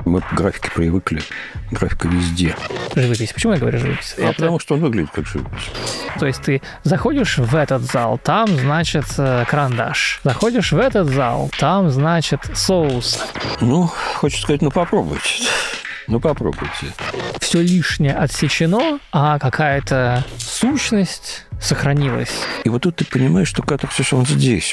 Мы к графике привыкли. Графика везде. Живопись. Почему я говорю живопись? Потому что он выглядит как живопись. То есть ты заходишь в этот зал, там, значит, карандаш. Заходишь в этот зал, там, значит, соус. Хочется сказать, попробуйте. Попробуйте. Все лишнее отсечено, а какая-то сущность сохранилась. И вот тут ты понимаешь, что катарсис он здесь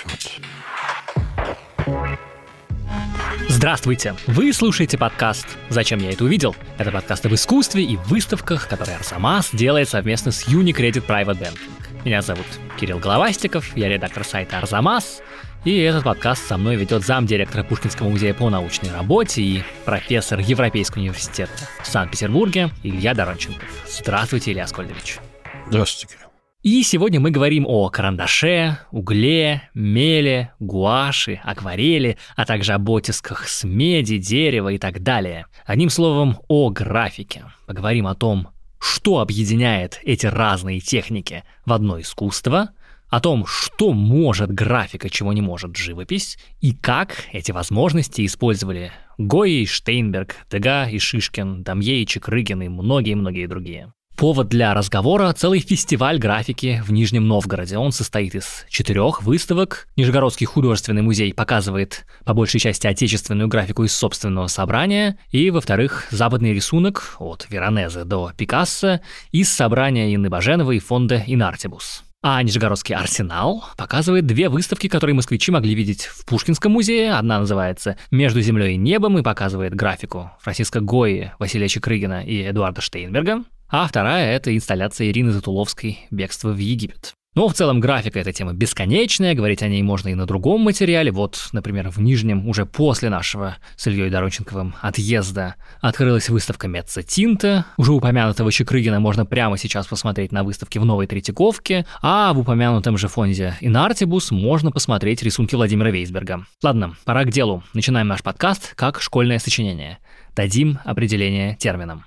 Здравствуйте! Вы слушаете подкаст «Зачем я это увидел?». Это подкаст об искусстве и выставках, который Арзамас делает совместно с Unicredit Private Banking. Меня зовут Кирилл Головастиков, я редактор сайта Арзамас, и этот подкаст со мной ведет замдиректора Пушкинского музея по научной работе и профессор Европейского университета в Санкт-Петербурге Илья Доронченков. Здравствуйте, Илья Аскольдович. Здравствуйте, Кирилл. И сегодня мы говорим о карандаше, угле, меле, гуаши, акварели, а также об оттисках с меди, дерева и так далее. Одним словом, о графике. Поговорим о том, что объединяет эти разные техники в одно искусство, о том, что может графика, чего не может живопись, и как эти возможности использовали Гойи, Штейнберг, Дега и Шишкин, Дамье и Чекрыгин и многие-многие другие. Повод для разговора – целый фестиваль графики в Нижнем Новгороде. Он состоит из 4 выставок. Нижегородский художественный музей показывает по большей части отечественную графику из собственного собрания. И, во-вторых, западный рисунок от Веронезе до Пикассо из собрания Инны Баженовой и фонда Инартибус. А Нижегородский арсенал показывает 2 выставки, которые москвичи могли видеть в Пушкинском музее. Одна называется «Между землей и небом» и показывает графику Франциска Гойи, Василия Чекрыгина и Эдуарда Штейнберга. А вторая – это инсталляция Ирины Затуловской «Бегство в Египет». Но в целом графика – это тема бесконечная, говорить о ней можно и на другом материале. Вот, например, в Нижнем уже после нашего с Ильей Доронченковым отъезда открылась выставка Меццо Тинта. Уже упомянутого Чекрыгина можно прямо сейчас посмотреть на выставке в Новой Третьяковке, а в упомянутом же фонде Инартибус можно посмотреть рисунки Владимира Вейсберга. Ладно, пора к делу. Начинаем наш подкаст как школьное сочинение. Дадим определение терминам.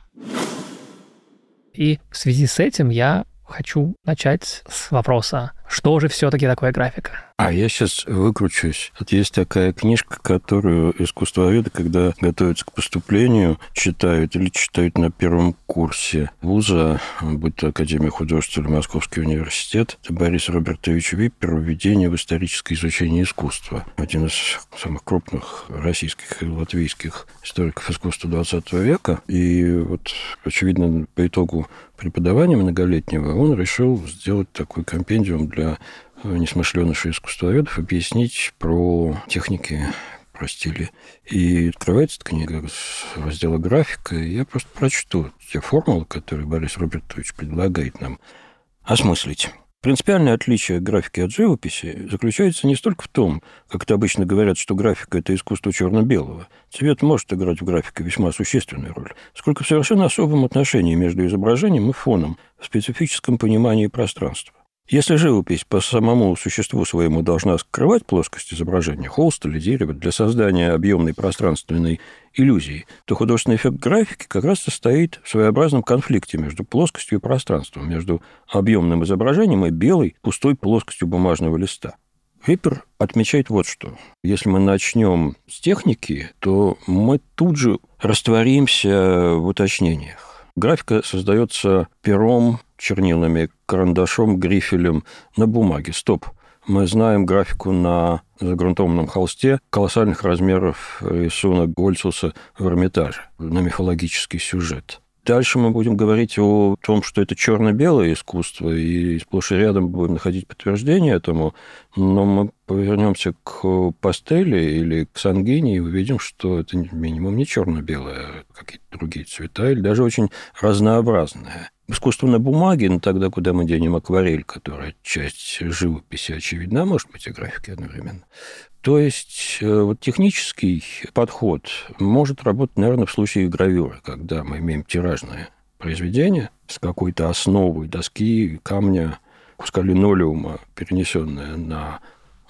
И в связи с этим я хочу начать с вопроса, что же все-таки такое графика? А я сейчас выкручусь. Вот есть такая книжка, которую искусствоведы, когда готовятся к поступлению, читают на первом курсе вуза, будь то Академия художеств или Московский университет. Это Борис Робертович Виппер «Введение в историческое изучение искусства». Один из самых крупных российских и латвийских историков искусства XX века. И вот, очевидно, по итогу преподавания многолетнего он решил сделать такой компендиум для несмышленышей искусствоведов, объяснить про техники, про стили. И открывается эта книга с раздела «Графика», и я просто прочту те формулы, которые Борис Робертович предлагает нам осмыслить. Принципиальное отличие графики от живописи заключается не столько в том, как это обычно говорят, что графика – это искусство черно-белого. Цвет может играть в графике весьма существенную роль, сколько в совершенно особом отношении между изображением и фоном в специфическом понимании пространства. Если живопись по самому существу своему должна скрывать плоскость изображения, холст или дерево для создания объемной пространственной иллюзии, то художественный эффект графики как раз состоит в своеобразном конфликте между плоскостью и пространством, между объемным изображением и белой, пустой плоскостью бумажного листа. Виппер отмечает вот что. Если мы начнем с техники, то мы тут же растворимся в уточнениях. Графика создается пером, чернилами, карандашом, грифелем на бумаге. Стоп. Мы знаем графику на загрунтованном холсте колоссальных размеров рисунок Гольцуса в Эрмитаже на мифологический сюжет. Дальше мы будем говорить о том, что это черно-белое искусство, и сплошь и рядом будем находить подтверждение этому, но мы повернемся к пастели или к сангвини и увидим, что это минимум не черно-белое, а какие-то другие цвета, или даже очень разнообразное. Искусство на бумаге, но тогда, куда мы денем акварель, которая часть живописи, очевидно, а может быть и графики одновременно. То есть вот технический подход может работать, наверное, в случае гравюры, когда мы имеем тиражное произведение с какой-то основой доски, камня, куска линолеума, перенесенное на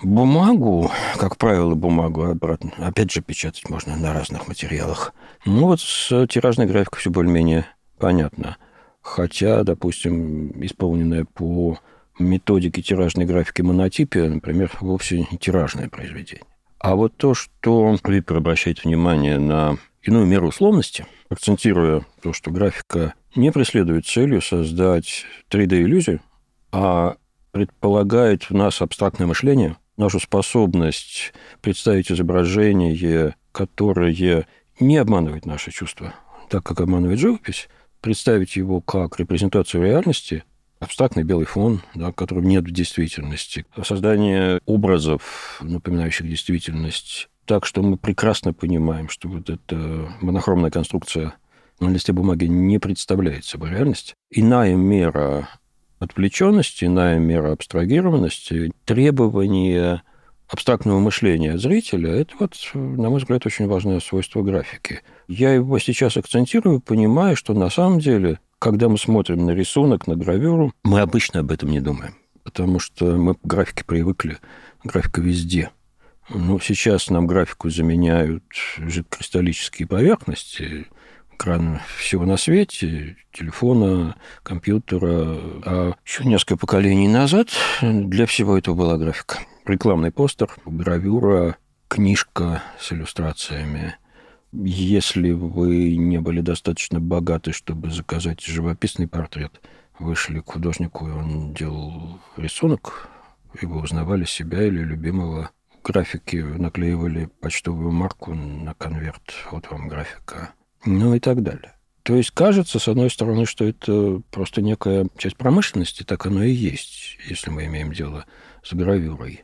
бумагу, как правило, бумагу обратно, опять же, печатать можно на разных материалах. Ну вот с тиражной графикой все более-менее понятно. Хотя, допустим, исполненная по методике тиражной графики монотипия, например, вовсе не тиражное произведение. А вот то, что Виппер обращает внимание на иную меру условности, акцентируя то, что графика не преследует целью создать 3D-иллюзию, а предполагает в нас абстрактное мышление, нашу способность представить изображение, которое не обманывает наши чувства, так как обманывает живопись, представить его как репрезентацию реальности, абстрактный белый фон, да, которого нет в действительности, создание образов, напоминающих действительность, так что мы прекрасно понимаем, что вот эта монохромная конструкция на листе бумаги не представляет собой реальность. Иная мера отвлеченности, иная мера абстрагированности, требования абстрактного мышления зрителя – это, вот, на мой взгляд, очень важное свойство графики. Я его сейчас акцентирую, понимая, что на самом деле, когда мы смотрим на рисунок, на гравюру, мы обычно об этом не думаем, потому что мы к графике привыкли, графика везде. Но сейчас нам графику заменяют жидкокристаллические поверхности, экраны всего на свете, телефона, компьютера. А еще несколько поколений назад для всего этого была графика. Рекламный постер, гравюра, книжка с иллюстрациями. Если вы не были достаточно богаты, чтобы заказать живописный портрет, вы шли к художнику, и он делал рисунок, и вы узнавали себя или любимого. Графики наклеивали почтовую марку на конверт, вот вам графика, ну и так далее. То есть кажется, с одной стороны, что это просто некая часть промышленности, так оно и есть, если мы имеем дело с гравюрой.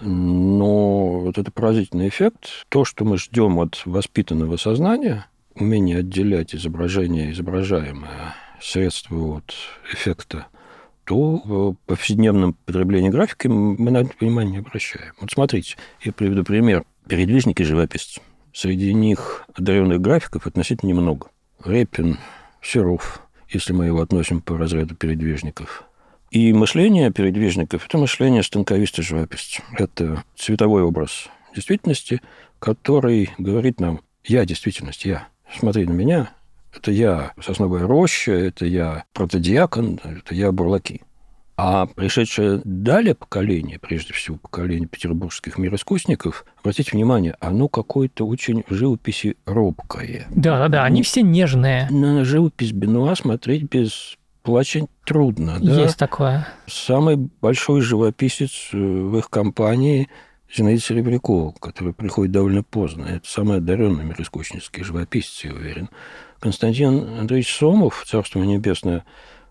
Но вот это поразительный эффект. То, что мы ждем от воспитанного сознания, умение отделять изображение, изображаемое, средство от эффекта, то в повседневном потреблении графики мы на это внимание не обращаем. Вот смотрите, я приведу пример. Передвижники живописцы. Среди них одаренных графиков относительно немного. Репин, Серов, если мы его относим по разряду передвижников. И мышление передвижников – это мышление станковиста-живописца. Это цветовой образ действительности, который говорит нам «я действительность, я, смотри на меня». Это я сосновая роща, это я протодиакон, это я бурлаки. А пришедшее далее поколение, прежде всего поколение петербургских мироискусников, обратите внимание, оно какое-то очень в живописи робкое. Да, они все нежные. На живопись Бенуа смотреть без плача трудно. Есть такое. Самый большой живописец в их компании Зинаида Серебрякова, который приходит довольно поздно. Это самый одаренный мироискуснический живописец, я уверен. Константин Андреевич Сомов, царство небесное,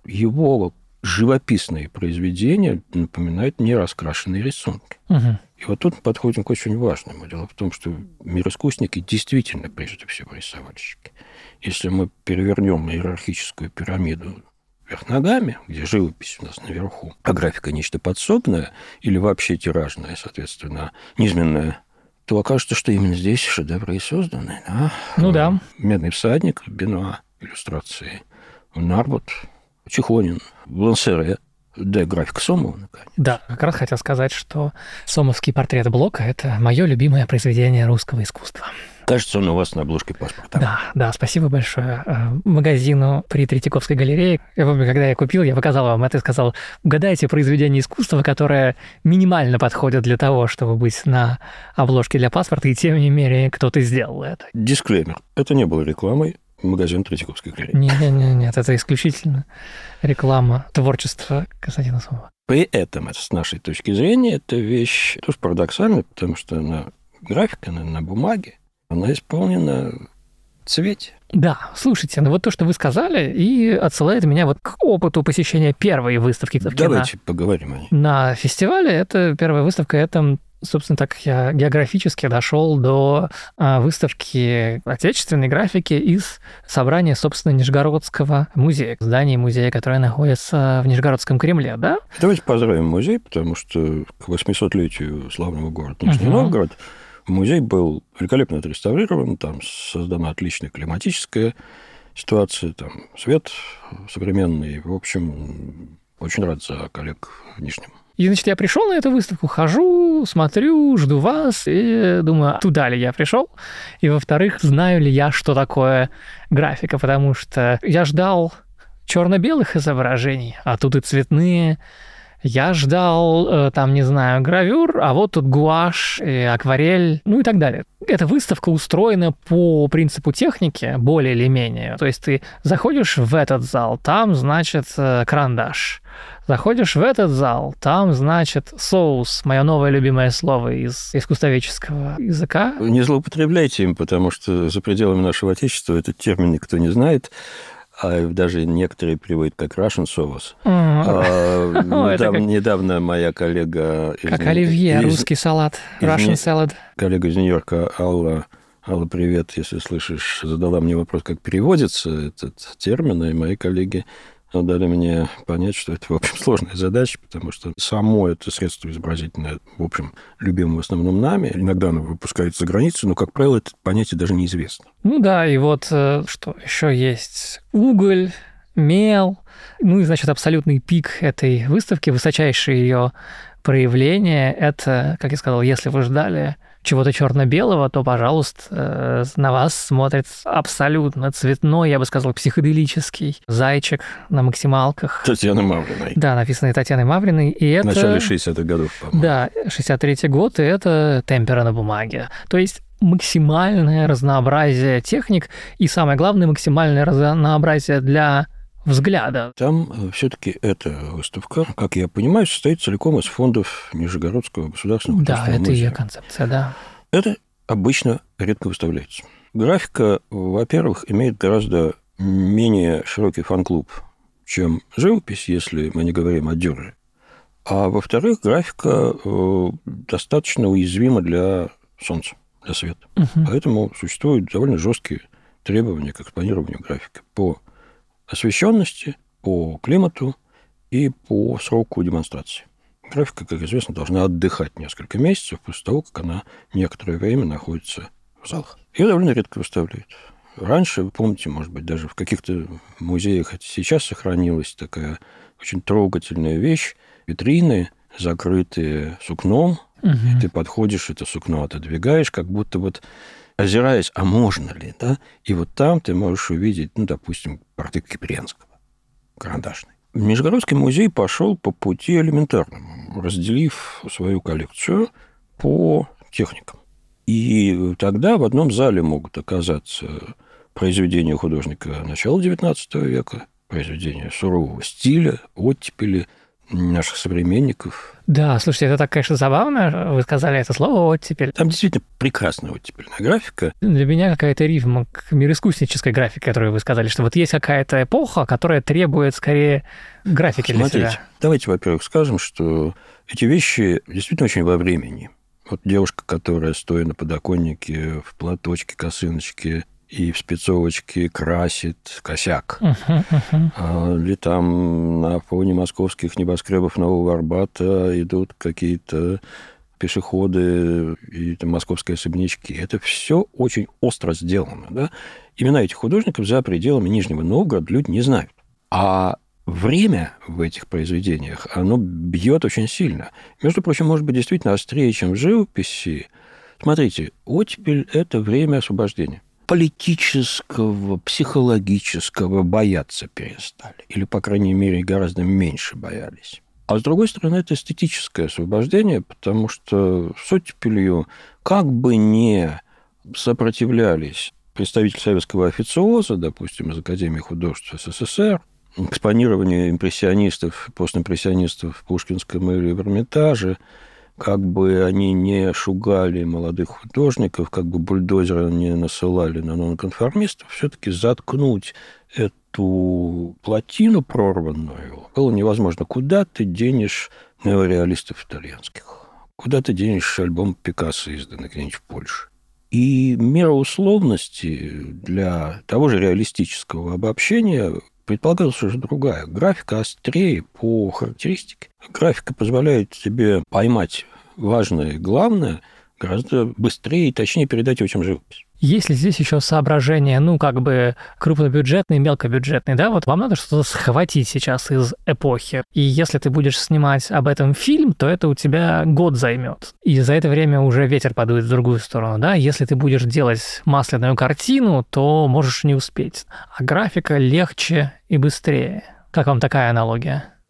его живописные произведения напоминают нераскрашенные рисунки. Угу. И вот тут мы подходим к очень важному. Дело в том, что мироискусники действительно, прежде всего, рисовальщики. Если мы перевернем иерархическую пирамиду вверх ногами, где живопись у нас наверху, а графика нечто подсобное или вообще тиражное, соответственно, низменное, то окажется, что именно здесь шедевры и созданы. Да? Ну да. «Медный всадник», Бенуа, иллюстрации, Нарбут, Чехонин, Лансере, да, графика Сомова, наконец. Да, как раз хотел сказать, что сомовский портрет Блока – это мое любимое произведение русского искусства. Кажется, он у вас на обложке паспорта. Да, спасибо большое магазину при Третьяковской галерее. Я помню, когда я купил, я показал вам это и сказал, угадайте произведение искусства, которое минимально подходит для того, чтобы быть на обложке для паспорта, и тем не менее кто-то сделал это. Дисклеймер. Это не было рекламой. Магазин Третьяковской галереи. Нет, это исключительно реклама творчества Константина Сомова. При этом, с нашей точки зрения, эта вещь тоже парадоксальна, потому что графика на бумаге, она исполнена в цвете. Да, слушайте, вот то, что вы сказали, и отсылает меня вот к опыту посещения первой выставки в кино. Давайте поговорим о ней. На фестивале это первая выставка, это... Собственно, так я географически дошел до выставки отечественной графики из собрания, собственно, Нижегородского музея, здания музея, которое находится в Нижегородском Кремле, да? Давайте поздравим музей, потому что к 800-летию славного города Нижний Новгород музей был великолепно отреставрирован, там создана отличная климатическая ситуация, там свет современный. В общем, очень рад за коллег в Нижнем. И, значит, я пришел на эту выставку, хожу, смотрю, жду вас, и думаю, туда ли я пришел, и, во-вторых, знаю ли я, что такое графика, потому что я ждал черно-белых изображений, а тут и цветные Я ждал, там, не знаю, гравюр, а вот тут гуашь, акварель, ну и так далее. Эта выставка устроена по принципу техники, более или менее. То есть ты заходишь в этот зал, там, значит, карандаш. Заходишь в этот зал, там, значит, соус, мое новое любимое слово из искусствоведческого языка. Не злоупотребляйте им, потому что за пределами нашего отечества этот термин никто не знает. А даже некоторые переводят как Russian sauce. Недавно моя коллега... Как оливье, русский салат, Russian salad. Коллега из Нью-Йорка, Алла, привет, если слышишь, задала мне вопрос, как переводится этот термин, и мои коллеги дали мне понять, что это, в общем, сложная задача, потому что само это средство изобразительное, в общем, любимое в основном нами. Иногда оно выпускается за границу, но, как правило, это понятие даже неизвестно. Ну да, и вот что еще есть? Уголь, мел. Ну и, значит, абсолютный пик этой выставки, высочайшее ее проявление, это, как я сказал, если вы ждали чего-то черно-белого, то, пожалуйста, на вас смотрит абсолютно цветной, я бы сказал, психоделический зайчик на максималках. Татьяны Мавриной. Да, написанный Татьяной Мавриной. И это... В начале 60-х годов, по-моему. Да, 63-й год, и это темпера на бумаге. То есть максимальное разнообразие техник и, самое главное, максимальное разнообразие для взгляда. Там все-таки эта выставка, как я понимаю, состоит целиком из фондов Нижегородского государственного художественного музея. Да, это ее концепция, да. Это обычно редко выставляется. Графика, во-первых, имеет гораздо менее широкий фан-клуб, чем живопись, если мы не говорим о Дюрере. А во-вторых, графика достаточно уязвима для солнца, для света. Поэтому существуют довольно жесткие требования к экспонированию графики по освещенности, по климату и по сроку демонстрации. Графика, как известно, должна отдыхать несколько месяцев после того, как она некоторое время находится в залах. Ее довольно редко выставляют. Раньше, вы помните, может быть, даже в каких-то музеях это сейчас сохранилась такая очень трогательная вещь. Витрины, закрытые сукном, и ты подходишь, это сукно отодвигаешь, как будто вот озираясь, а можно ли, да? И вот там ты можешь увидеть, ну, допустим, портрет Киприянского, карандашный. Нижегородский музей пошел по пути элементарному, разделив свою коллекцию по техникам. И тогда в одном зале могут оказаться произведения художника начала XIX века, произведения сурового стиля, оттепели наших современников. Да, слушайте, это так, конечно, забавно. Вы сказали это слово «оттепель». Там действительно прекрасная оттепельная графика. Для меня какая-то рифма к мироискуснической графике, которую вы сказали, что вот есть какая-то эпоха, которая требует скорее графики для себя. Давайте, во-первых, скажем, что эти вещи действительно очень во времени. Вот девушка, которая, стоя на подоконнике в платочке, косыночке и в спецовочке красит косяк. Или там на фоне московских небоскребов Нового Арбата идут какие-то пешеходы и там московские особнячки. Это все очень остро сделано. Да? Имена этих художников за пределами Нижнего Новгорода люди не знают. А время в этих произведениях, оно бьет очень сильно. Между прочим, может быть, действительно острее, чем в живописи. Смотрите, оттепель – это время освобождения. Политического, психологического бояться перестали. Или, по крайней мере, гораздо меньше боялись. А с другой стороны, это эстетическое освобождение, потому что с оттепелью как бы не сопротивлялись представители советского официоза, допустим, из Академии художеств СССР, экспонированию импрессионистов, постимпрессионистов в Пушкинском или в Эрмитаже, как бы они не шугали молодых художников, как бы бульдозеры не насылали на нонконформистов, все-таки заткнуть эту плотину прорванную было невозможно. Куда ты денешь неореалистов итальянских? Куда ты денешь альбом Пикассо, изданный где-нибудь в Польше? И мера условности для того же реалистического обобщения предполагалась уже другая. Графика острее по характеристике. Графика позволяет тебе поймать важное и главное гораздо быстрее и точнее передать его, чем живопись. Есть ли здесь еще соображения, ну, как бы крупнобюджетные, мелкобюджетные, да? Вот вам надо что-то схватить сейчас из эпохи. И если ты будешь снимать об этом фильм, то это у тебя год займет. И за это время уже ветер подует в другую сторону, да? Если ты будешь делать масляную картину, то можешь не успеть. А графика легче и быстрее. Как вам такая аналогия?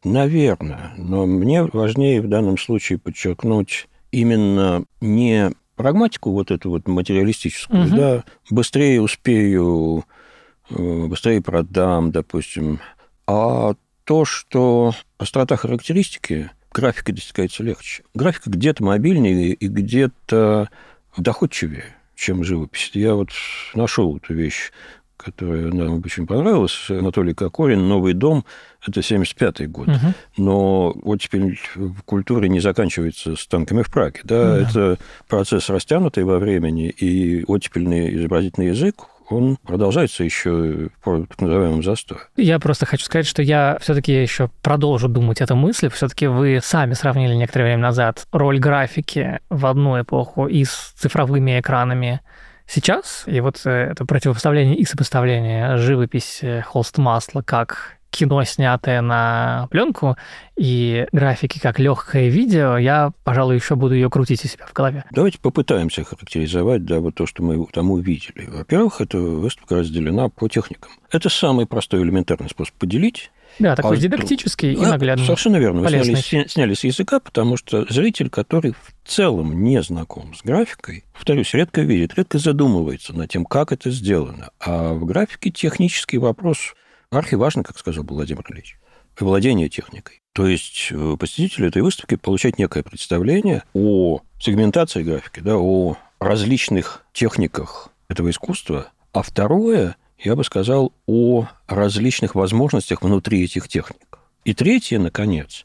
Наверное. Но мне важнее в данном случае подчеркнуть именно не прагматику вот эту вот материалистическую, да, быстрее успею, быстрее продам, допустим, а то, что острота характеристики графикой достигается легче. Графика где-то мобильнее и где-то доходчивее, чем живопись. Я вот нашел эту вещь, которая нам очень понравилась. Анатолий Кокорин «Новый дом» – это 1975 год. Но оттепель в культуре не заканчивается с танками в Праге. Да? Это процесс растянутый во времени, и оттепельный изобразительный язык, он продолжается еще по так называемому застою. Я просто хочу сказать, что я все-таки еще продолжу думать эту мысль. Все-таки вы сами сравнили некоторое время назад роль графики в одну эпоху и с цифровыми экранами сейчас. И вот это противопоставление и сопоставление живопись, холст масла как кино, снятое на пленку, и графики как легкое видео, я, пожалуй, еще буду ее крутить у себя в голове. Давайте попытаемся характеризовать, да, вот то, что мы там увидели. Во-первых, эта выставка разделена по техникам. Это самый простой элементарный способ поделить. Да, такой дидактический и наглядный. Совершенно верно. Вы сняли с языка, потому что зритель, который в целом не знаком с графикой, повторюсь, редко видит, редко задумывается над тем, как это сделано. А в графике технический вопрос архиважно, как сказал Владимир Ильич, владение техникой. То есть посетитель этой выставки получает некое представление о сегментации графики, да, о различных техниках этого искусства. А второе, я бы сказал, о различных возможностях внутри этих техник. И третье, наконец,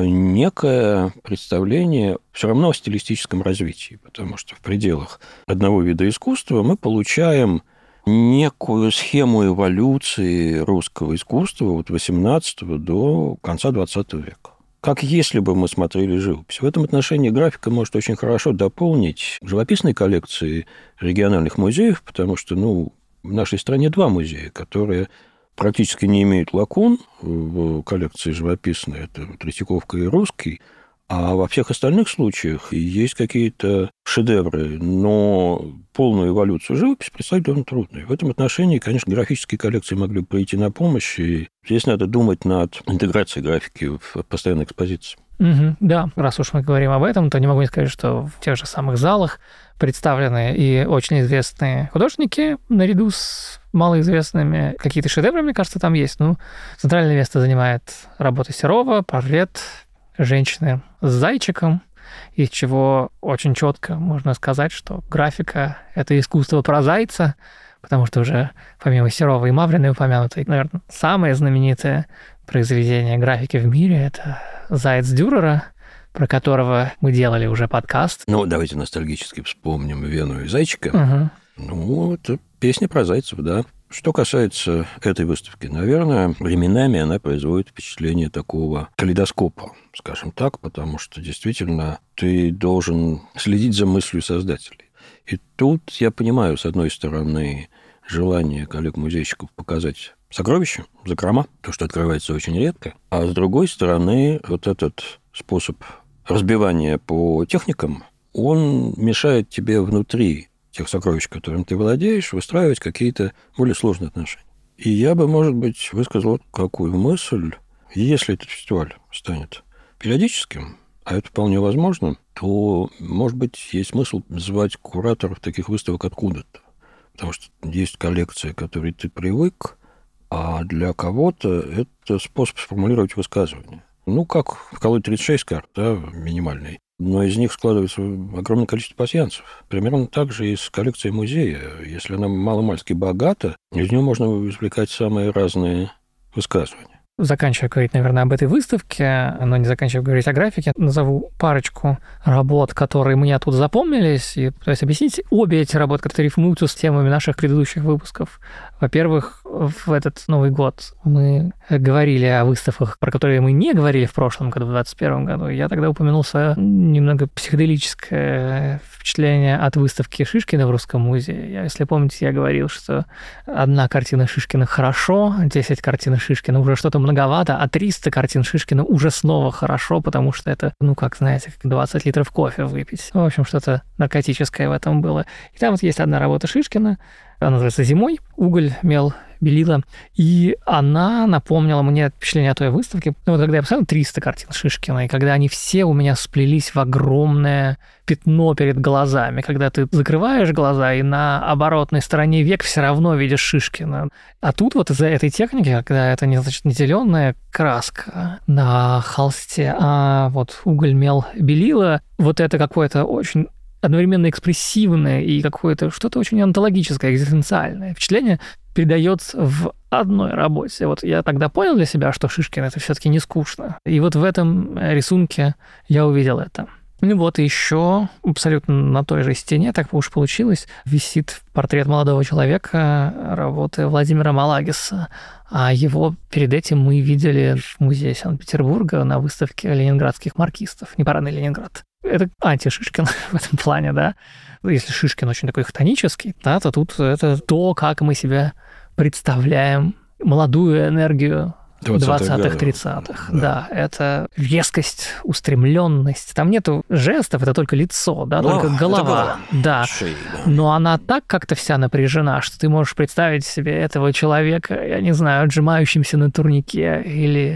некое представление все равно о стилистическом развитии, потому что в пределах одного вида искусства мы получаем некую схему эволюции русского искусства от XVIII до конца XX века. Как если бы мы смотрели живопись. В этом отношении графика может очень хорошо дополнить живописные коллекции региональных музеев, потому что, в нашей стране 2 музея, которые практически не имеют лакун в коллекции живописной. Это Третьяковка и Русский. А во всех остальных случаях есть какие-то шедевры, но полную эволюцию живописи представить довольно трудно. И в этом отношении, конечно, графические коллекции могли бы прийти на помощь, и здесь надо думать над интеграцией графики в постоянной экспозиции. Да, раз уж мы говорим об этом, то не могу не сказать, что в тех же самых залах представлены и очень известные художники наряду с малоизвестными. Какие-то шедевры, мне кажется, там есть. Центральное место занимает работа Серова, портрет женщины с зайчиком, из чего очень четко можно сказать, что графика – это искусство про зайца, потому что уже помимо Серова и Мавриной упомянутой, наверное, самое знаменитое произведение графики в мире – это «Заяц Дюрера», про которого мы делали уже подкаст. Давайте ностальгически вспомним «Вену и зайчика». Это песня про зайцев, да. Что касается этой выставки, наверное, временами она производит впечатление такого калейдоскопа, скажем так, потому что действительно ты должен следить за мыслью создателей. И тут я понимаю, с одной стороны, желание коллег-музейщиков показать сокровища, закрома, то, что открывается очень редко, а с другой стороны, вот этот способ разбивания по техникам, он мешает тебе внутри тех сокровищ, которым ты владеешь, выстраивать какие-то более сложные отношения. И я бы, может быть, высказал какую мысль, если этот фестиваль станет периодическим, а это вполне возможно, то, может быть, есть смысл звать кураторов таких выставок откуда-то. Потому что есть коллекция, к которой ты привык, а для кого-то это способ сформулировать высказывание. Как в колоде 36 карт, да, минимальный. Но из них складывается огромное количество пасьянсов. Примерно так же и с коллекцией музея. Если она маломальски богата, из нее можно извлекать самые разные высказывания. Заканчивая говорить, наверное, об этой выставке, но не заканчивая говорить о графике, назову парочку работ, которые мне тут запомнились, и пытаюсь объяснить обе эти работы, которые рифмуются с темами наших предыдущих выпусков. Во-первых, в этот Новый год мы говорили о выставках, про которые мы не говорили в прошлом году, в 2021 году. Я тогда упомянул свое немного психоделическое впечатление от выставки Шишкина в Русском музее. Если помните, я говорил, что одна картина Шишкина хорошо, 10 картин Шишкина уже что-то многовато, а 300 картин Шишкина уже снова хорошо, потому что это, как 20 литров кофе выпить. В общем, что-то наркотическое в этом было. И там вот есть одна работа Шишкина, она называется «Зимой». Уголь, мел, Белила. И она напомнила мне впечатление о той выставке. Ну, вот когда я посмотрел 300 картин Шишкина, и когда они все у меня сплелись в огромное пятно перед глазами, когда ты закрываешь глаза, и на оборотной стороне век все равно видишь Шишкина. А тут вот из-за этой техники, когда это не зеленая краска на холсте, а вот уголь, мел, белила, вот это какое-то очень одновременно экспрессивное и какое-то что-то очень онтологическое, экзистенциальное впечатление передается в одной работе. Вот я тогда понял для себя, что Шишкин — это все-таки не скучно. И вот в этом рисунке я увидел это. Ну вот еще абсолютно на той же стене, так уж получилось, висит портрет молодого человека работы Владимира Малагиса. А его перед этим мы видели в музее Санкт-Петербурга на выставке ленинградских маркистов. «Непарадный Ленинград». Это анти-Шишкин в этом плане, да. Если Шишкин очень такой хтонический, да, то тут это то, как мы себе представляем молодую энергию 20-х, 30-х. Да, это резкость, устремленность. Там нету жестов, это только лицо, да, только голова. Да. Шея, да. Но она так как-то вся напряжена, что ты можешь представить себе этого человека, я не знаю, отжимающимся на турнике или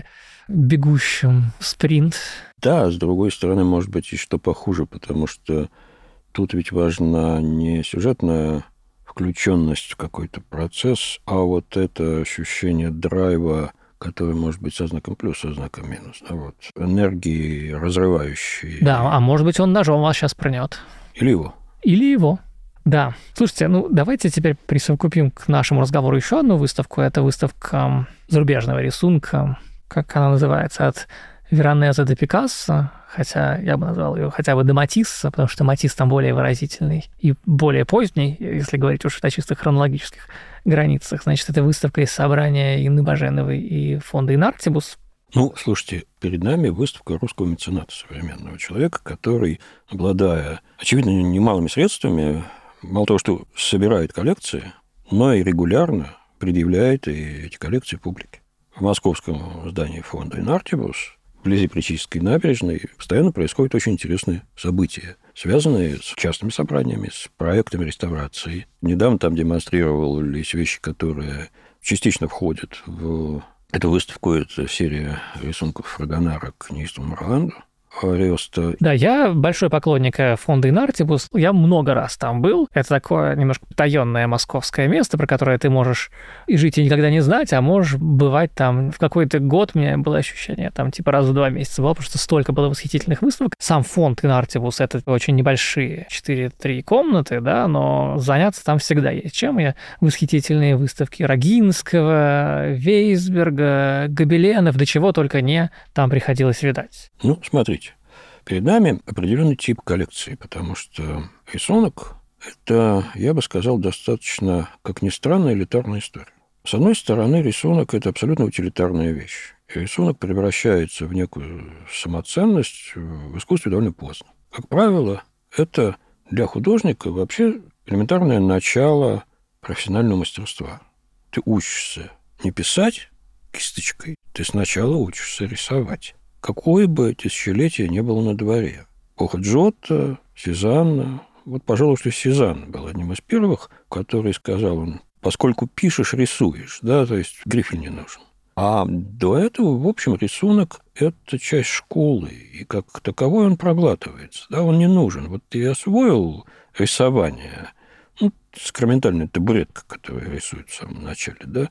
бегущим в спринт. Да, с другой стороны, может быть, и что похуже, потому что тут ведь важна не сюжетная включенность в какой-то процесс, а вот это ощущение драйва, который может быть со знаком плюс, со знаком минус. Да, вот. Энергии разрывающей. Да, а может быть, он ножом вас сейчас пронет. Или его. Или его. Да. Слушайте, ну давайте теперь присовокупим к нашему разговору еще одну выставку. Это выставка зарубежного рисунка, как она называется, от Веронезе до Пикассо, хотя я бы назвал ее хотя бы до Матисса, потому что Матисс там более выразительный и более поздний, если говорить уж о чистых хронологических границах. Значит, это выставка из собрания Инны Баженовой и фонда «Инартибус». Ну, слушайте, перед нами выставка русского мецената, современного человека, который, обладая, очевидно, немалыми средствами, мало того, что собирает коллекции, но и регулярно предъявляет и эти коллекции публике. В московском здании фонда «Инартибус» вблизи Причистской набережной постоянно происходят очень интересные события, связанные с частными собраниями, с проектами реставрации. Недавно там демонстрировались вещи, которые частично входят в эту выставку. Это серия рисунков Фрагонара к неистовому Роланду Ариоста. Да, я большой поклонник фонда «Инартибус». Я много раз там был. Это такое немножко потаенное московское место, про которое ты можешь и жить и никогда не знать, а можешь бывать там в какой-то год. У меня было ощущение, там типа раз в 2 месяца было, потому что столько было восхитительных выставок. Сам фонд «Инартибус» — это очень небольшие 4-3 комнаты, да, но заняться там всегда есть чем. И восхитительные выставки Рогинского, Вейсберга, Гобеленов, до чего только не там приходилось видать. Ну, смотрите. Перед нами определенный тип коллекции, потому что рисунок – это, я бы сказал, достаточно, как ни странно, элитарная история. С одной стороны, рисунок – это абсолютно утилитарная вещь. И рисунок превращается в некую самоценность в искусстве довольно поздно. Как правило, это для художника вообще элементарное начало профессионального мастерства. Ты учишься не писать кисточкой, ты сначала учишься рисовать. Какое бы тысячелетие не было на дворе. Эпоха Джотто, Сезанна. Вот, пожалуй, что Сезанн был одним из первых, который сказал, он, поскольку пишешь, рисуешь, да, то есть грифель не нужен. А до этого, в общем, рисунок – это часть школы, и как таковой он проглатывается, да, он не нужен. Вот ты освоил рисование, ну, сакраментальная табуретка, которая рисует в самом начале, да,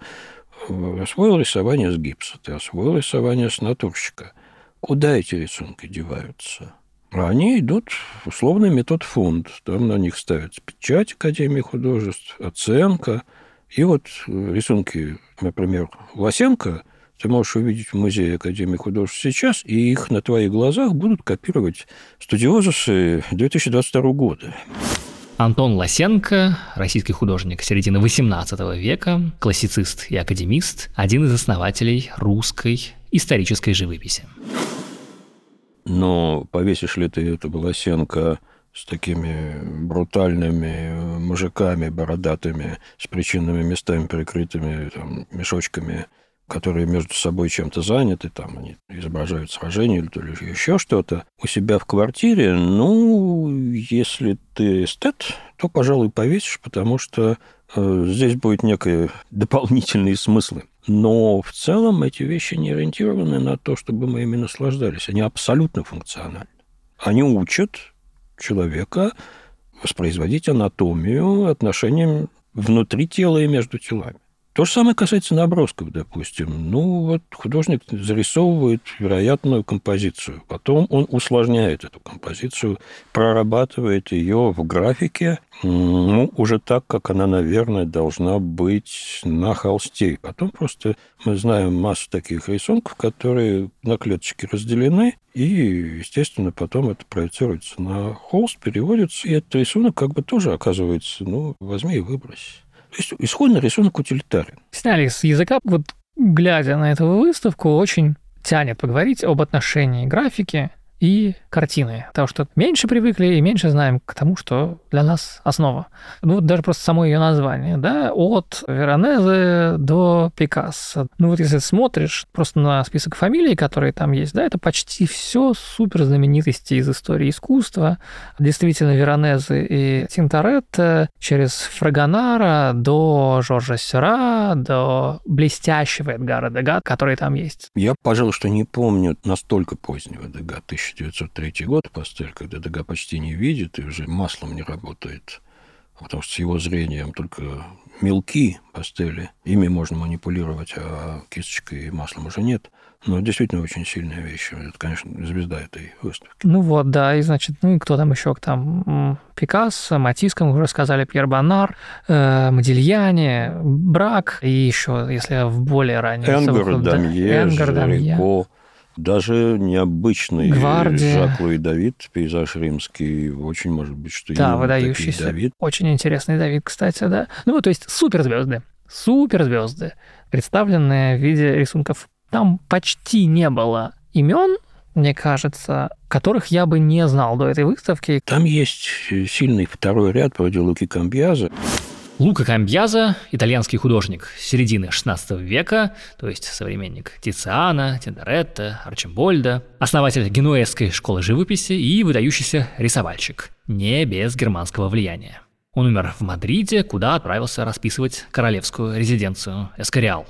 освоил рисование с гипса, ты освоил рисование с натурщика. Куда эти рисунки деваются? Они идут в условный метод фонд. Там на них ставится печать Академии художеств, оценка. И вот рисунки, например, Лосенко ты можешь увидеть в музее Академии художеств сейчас, и их на твоих глазах будут копировать студиозусы 2022 года. Антон Лосенко, российский художник середины XVIII века, классицист и академист, один из основателей русской исторической живописи. Но повесишь ли ты этого Лосенко с такими брутальными мужиками бородатыми, с причинными местами, прикрытыми там, мешочками, которые между собой чем-то заняты, там они изображают сражение или то ли еще что-то, у себя в квартире, ну, если ты эстет, то, пожалуй, повесишь, потому что здесь будут некие дополнительные смыслы. Но в целом эти вещи не ориентированы на то, чтобы мы ими наслаждались. Они абсолютно функциональны. Они учат человека воспроизводить анатомию отношениям внутри тела и между телами. То же самое касается набросков, допустим. Художник зарисовывает вероятную композицию. Потом он усложняет эту композицию, прорабатывает ее в графике, уже так, как она, наверное, должна быть на холсте. Потом просто мы знаем массу таких рисунков, которые на клеточки разделены, и, естественно, потом это проецируется на холст, переводится, и этот рисунок тоже оказывается, возьми и выбрось. То есть исходный рисунок утилитарен. Сняли с языка, глядя на эту выставку, очень тянет поговорить об отношении графики и картины. Потому что меньше привыкли и меньше знаем к тому, что для нас основа. Даже просто само ее название, да, от Веронезе до Пикассо. Если смотришь просто на список фамилий, которые там есть, да, это почти все суперзнаменитости из истории искусства. Действительно, Веронезе и Тинторетто через Фрагонара до Жоржа Сюра, до блестящего Эдгара Дега, который там есть. Я, пожалуй, что не помню настолько позднего Дега, 1903 год, пастель, когда Дега почти не видит и уже маслом не работает, потому что с его зрением только мелки пастели, ими можно манипулировать, а кисточкой и маслом уже нет. Но действительно очень сильная вещь. Это, конечно, звезда этой выставки. И кто там еще? Там Пикассо, Матисс, как мы уже сказали, Пьер Бонар, Модильяне, Брак, и еще, если в более раннем... Энгер, Дамье, Жирико. Даже необычный Гвардия. Жак-Луи Давид, пейзаж римский, очень, может быть, что да, выдающийся. Давид. Очень интересный Давид, кстати, да. То есть суперзвезды, представленные в виде рисунков. Там почти не было имен, мне кажется, которых я бы не знал до этой выставки. Там есть сильный второй ряд вроде Луки Камбьяза. Лука Камбьяза – итальянский художник середины XVI века, то есть современник Тициана, Тинторетто, Арчимбольда, основатель генуэзской школы живописи и выдающийся рисовальщик, не без германского влияния. Он умер в Мадриде, куда отправился расписывать королевскую резиденцию Эскориал.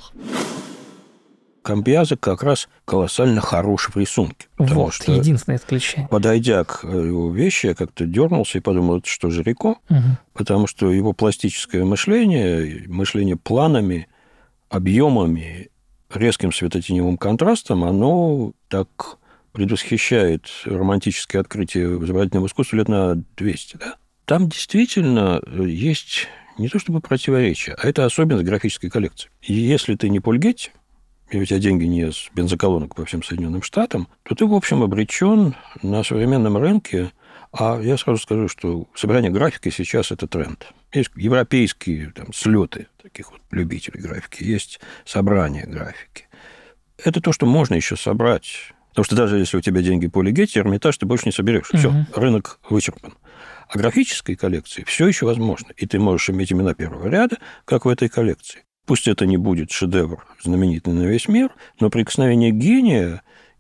Камбьяза как раз колоссально хорош в рисунке. Вот, что единственное исключение. Подойдя к его вещи, я как-то дернулся и подумал, это что, Жирико? Потому что его пластическое мышление планами, объемами, резким светотеневым контрастом, оно так предвосхищает романтическое открытие в изобразительном искусстве лет на 200. Да? Там действительно есть не то чтобы противоречие, а это особенность графической коллекции. И если ты не Пульгетти, и у тебя деньги не с бензоколонок по всем Соединенным Штатам, то ты, в общем, обречен на современном рынке. А я сразу скажу, что собирание графики сейчас – это тренд. Есть европейские слеты таких любителей графики, есть собрание графики. Это то, что можно еще собрать. Потому что даже если у тебя деньги по Лигетти, Эрмитаж ты больше не соберешь. Все, рынок вычерпан. А графической коллекции все еще возможно. И ты можешь иметь имена первого ряда, как в этой коллекции. Пусть это не будет шедевр, знаменитый на весь мир, но прикосновение гения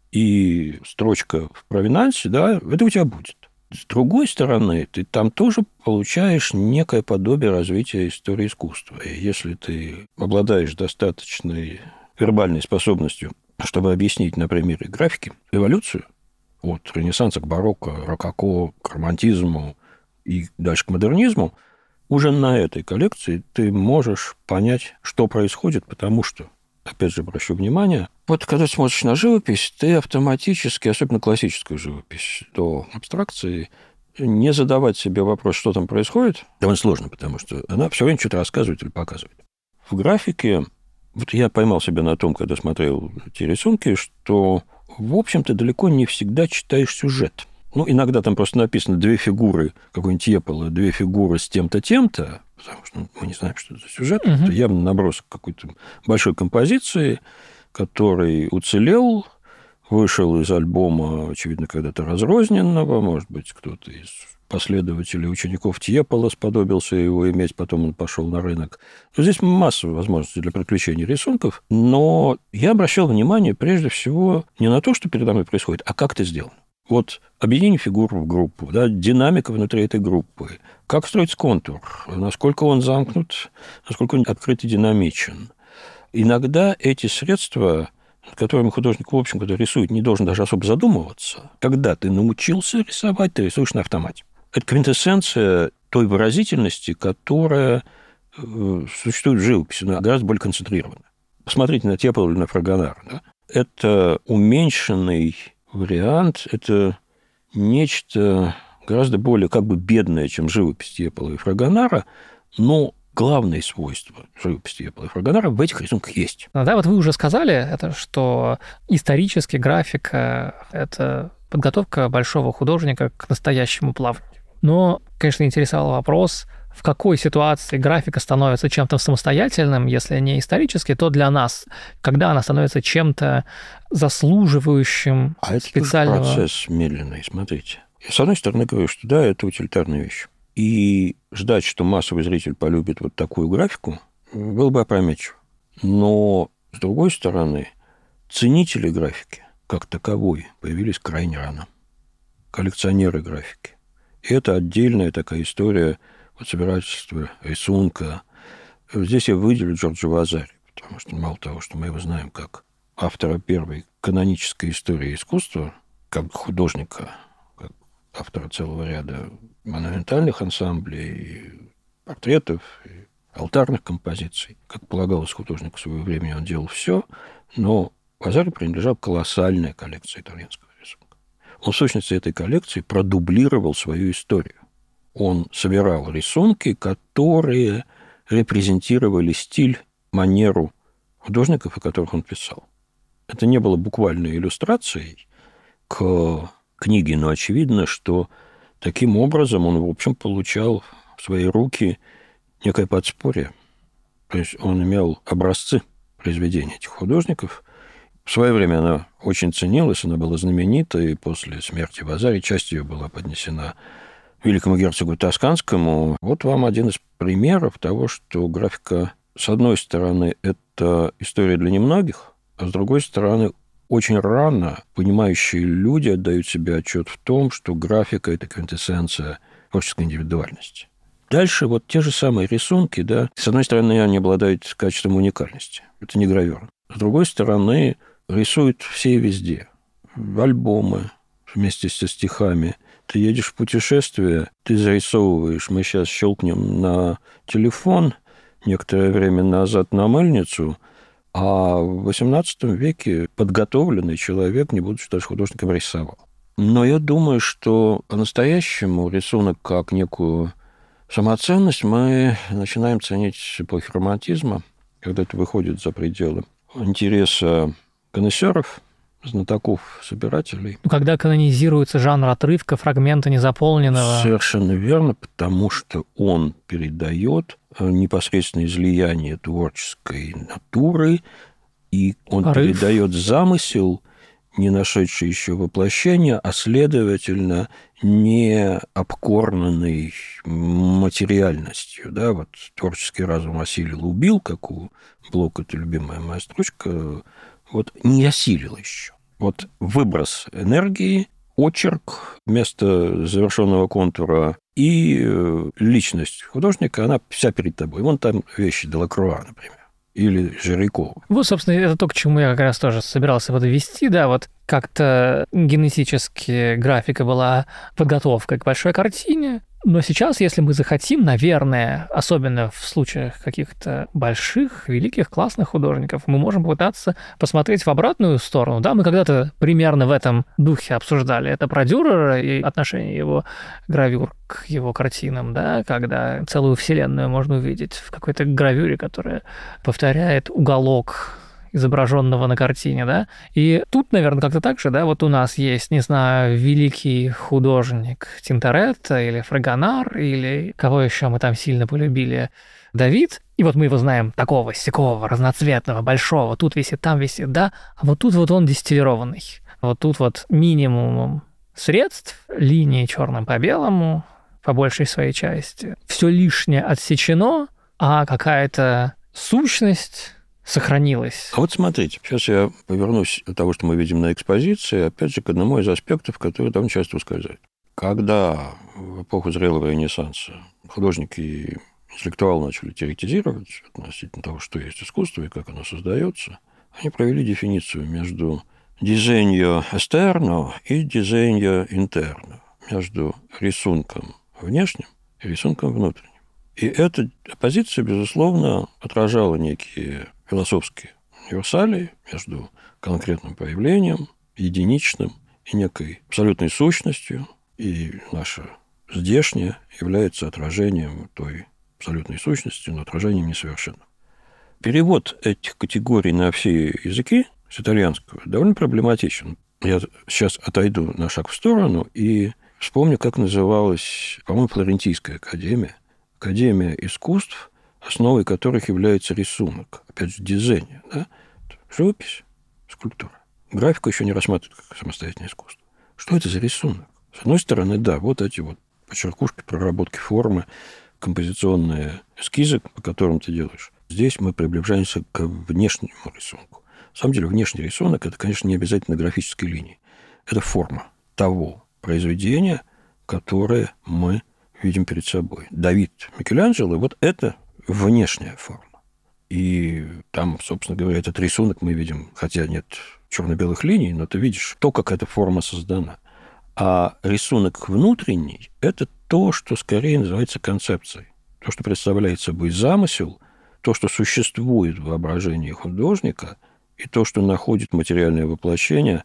и строчка в провинансе, да, это у тебя будет. С другой стороны, ты там тоже получаешь некое подобие развития истории искусства. И если ты обладаешь достаточной вербальной способностью, чтобы объяснить на примере графики эволюцию от Ренессанса к барокко, рококо, к романтизму и дальше к модернизму, уже на этой коллекции ты можешь понять, что происходит, потому что, опять же, обращу внимание, когда смотришь на живопись, ты автоматически, особенно классическую живопись, до абстракции, не задавать себе вопрос, что там происходит, довольно сложно, потому что она все время что-то рассказывает или показывает. В графике, я поймал себя на том, когда смотрел эти рисунки, что, в общем-то, далеко не всегда читаешь сюжет. Иногда там просто написано 2 фигуры, какой-нибудь Тьеполо, 2 фигуры с тем-то, тем-то, потому что мы не знаем, что это за сюжет. Это явно набросок какой-то большой композиции, который уцелел, вышел из альбома, очевидно, когда-то разрозненного, может быть, кто-то из последователей учеников Тьеполо сподобился его иметь, потом он пошел на рынок. Здесь масса возможностей для приключений рисунков, но я обращал внимание прежде всего не на то, что передо мной происходит, а как это сделано. Вот объединение фигур в группу, да, динамика внутри этой группы, как строится контур, насколько он замкнут, насколько он открыт и динамичен. Иногда эти средства, над которыми художник, в общем, когда рисует, не должен даже особо задумываться. Когда ты научился рисовать, ты рисуешь на автомате. Это квинтэссенция той выразительности, которая существует в живописи, но гораздо более концентрированно. Посмотрите на Теппела или на Фрагонара. Да? Это уменьшенный вариант, это нечто гораздо более как бы бедное, чем живопись Теппела и Фрагонара, но главное свойство живописи Теппела и Фрагонара в этих рисунках есть. Да, вот вы уже сказали, это, что исторически графика – это подготовка большого художника к настоящему плаванию. Но, конечно, интересовал вопрос, в какой ситуации графика становится чем-то самостоятельным, если не исторически, то для нас, когда она становится чем-то заслуживающим специального... Это процесс медленный, смотрите. Я, с одной стороны, говорю, что да, это утилитарная вещь. И ждать, что массовый зритель полюбит вот такую графику, было бы опрометчиво. Но, с другой стороны, ценители графики, как таковой, появились крайне рано. Коллекционеры графики. И это отдельная такая история вот собирательства рисунка. Здесь я выделю Джорджа Вазари, потому что мало того, что мы его знаем как автора первой канонической истории искусства, как художника, как автора целого ряда монументальных ансамблей, портретов, и алтарных композиций. Как полагалось художнику своего времени, он делал все, но Вазари принадлежал колоссальной коллекции итальянского рисунка. Он, в сущности, этой коллекции продублировал свою историю. Он собирал рисунки, которые репрезентировали стиль, манеру художников, о которых он писал. Это не было буквальной иллюстрацией к книге, но очевидно, что таким образом он, в общем, получал в свои руки некое подспорье. То есть он имел образцы произведений этих художников. В свое время она очень ценилась, она была знаменита, и после смерти Вазари часть ее была поднесена великому герцогу Тосканскому. Вот вам один из примеров того, что графика, с одной стороны, это история для немногих, а с другой стороны, очень рано понимающие люди отдают себе отчет в том, что графика – это квинтэссенция творческой индивидуальности. Дальше вот те же самые рисунки, да, с одной стороны, они обладают качеством уникальности. Это не гравюра. С другой стороны, рисуют все и везде. В альбомы вместе со стихами. Ты едешь в путешествие, ты зарисовываешь. Мы сейчас щелкнем на телефон некоторое время назад на мыльницу, а в XVIII веке подготовленный человек, не будучи даже художником, рисовал. Но я думаю, что по-настоящему рисунок как некую самоценность мы начинаем ценить с эпохи романтизма, когда это выходит за пределы интереса конноиссеров, знатоков, собирателей. Когда канонизируется жанр отрывка, фрагмента незаполненного. Совершенно верно, потому что он передает непосредственное излияние творческой натуры, и он передает замысел, не нашедший еще воплощения, а, следовательно, не обкорнанный материальностью. Да? Вот творческий разум осилил, убил, как у Блока, это любимая моя строчка, вот не осилил еще. Вот выброс энергии, очерк вместо завершенного контура и личность художника, она вся перед тобой. Вон там вещи Делакруа, например, или Жирикова. Вот, собственно, это то, к чему я как раз тоже собирался подвести, да, вот как-то генетически графика была подготовкой к большой картине, но сейчас, если мы захотим, наверное, особенно в случаях каких-то больших, великих, классных художников, мы можем попытаться посмотреть в обратную сторону. Да, мы когда-то примерно в этом духе обсуждали это про Дюрера и отношение его гравюр к его картинам, да, когда целую вселенную можно увидеть в какой-то гравюре, которая повторяет уголок изображенного на картине, да. И тут, наверное, как-то так же, да, вот у нас есть, не знаю, великий художник Тинторетто или Фрагонар, или кого еще мы там сильно полюбили, Давид, и вот мы его знаем такого, сякого, разноцветного, большого, тут висит, там висит, да, а вот тут вот он дистиллированный. Вот тут вот минимум средств, линии черным по белому, по большей своей части. Все лишнее отсечено, а какая-то сущность сохранилось? А вот смотрите, сейчас я повернусь от того, что мы видим на экспозиции, опять же, к одному из аспектов, который довольно часто ускользает. Когда в эпоху зрелого Ренессанса художники и интеллектуалы начали теоретизировать относительно того, что есть искусство и как оно создается, они провели дефиницию между дизайньо эстерно и дизайньо интерно, между рисунком внешним и рисунком внутренним. И эта оппозиция, безусловно, отражала некие философские универсалии между конкретным проявлением, единичным и некой абсолютной сущностью, и наша здешняя является отражением той абсолютной сущности, но отражением несовершенным. Перевод этих категорий на все языки с итальянского довольно проблематичен. Я сейчас отойду на шаг в сторону и вспомню, как называлась, по-моему, Флорентийская академия. Академия искусств, основой которых является рисунок. Опять же, дизайн, да? Живопись, скульптура. Графику еще не рассматривают как самостоятельное искусство. Что это за рисунок? С одной стороны, да, вот эти вот подчеркушки, проработки формы, композиционные эскизы, по которым ты делаешь. Здесь мы приближаемся к внешнему рисунку. На самом деле, внешний рисунок – это, конечно, не обязательно графической линии. Это форма того произведения, которое мы видим перед собой. Давид Микеланджело – вот это внешняя форма. И там, собственно говоря, этот рисунок мы видим, хотя нет черно-белых линий, но ты видишь то, как эта форма создана. А рисунок внутренний – это то, что скорее называется концепцией. То, что представляет собой замысел, то, что существует в воображении художника, и то, что находит материальное воплощение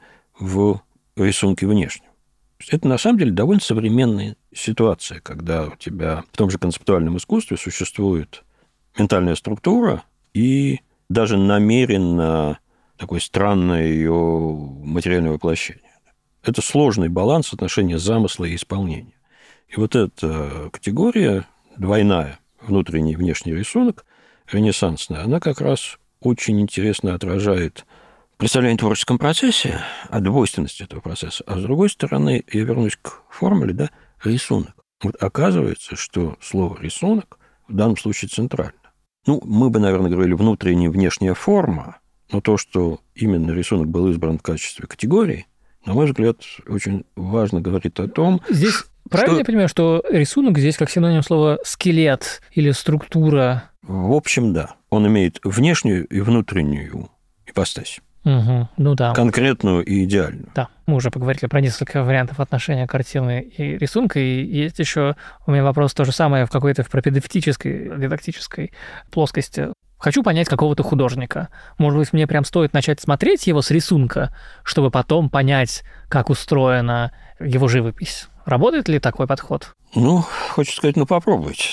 в рисунке внешнем. Это, на самом деле, довольно современная ситуация, когда у тебя в том же концептуальном искусстве существует ментальная структура и даже намеренно такое странное ее материальное воплощение. Это сложный баланс отношения замысла и исполнения. И вот эта категория двойная, внутренний и внешний рисунок, ренессансная, она как раз очень интересно отражает представление о творческом процессе, о двойственности этого процесса. А с другой стороны, я вернусь к формуле, да, рисунок. Вот оказывается, что слово «рисунок» в данном случае центрально. Ну, мы бы, наверное, говорили внутренняя и внешняя форма, но то, что именно рисунок был избран в качестве категории, на мой взгляд, очень важно говорит о том... Здесь правильно я понимаю, что рисунок здесь как синоним слова «скелет» или «структура»? В общем, да. Он имеет внешнюю и внутреннюю ипостась. Угу, ну да. Конкретную и идеальную. Да, мы уже поговорили про несколько вариантов отношения картины и рисунка, и есть еще у меня вопрос то же самое в какой-то пропедевтической, дидактической плоскости. Хочу понять какого-то художника. Может быть, мне прям стоит начать смотреть его с рисунка, чтобы потом понять, как устроена его живопись. Работает ли такой подход? Ну, хочется сказать, попробуйте.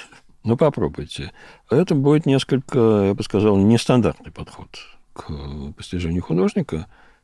Попробуйте. Это будет несколько, я бы сказал, нестандартный подход к постижению художника.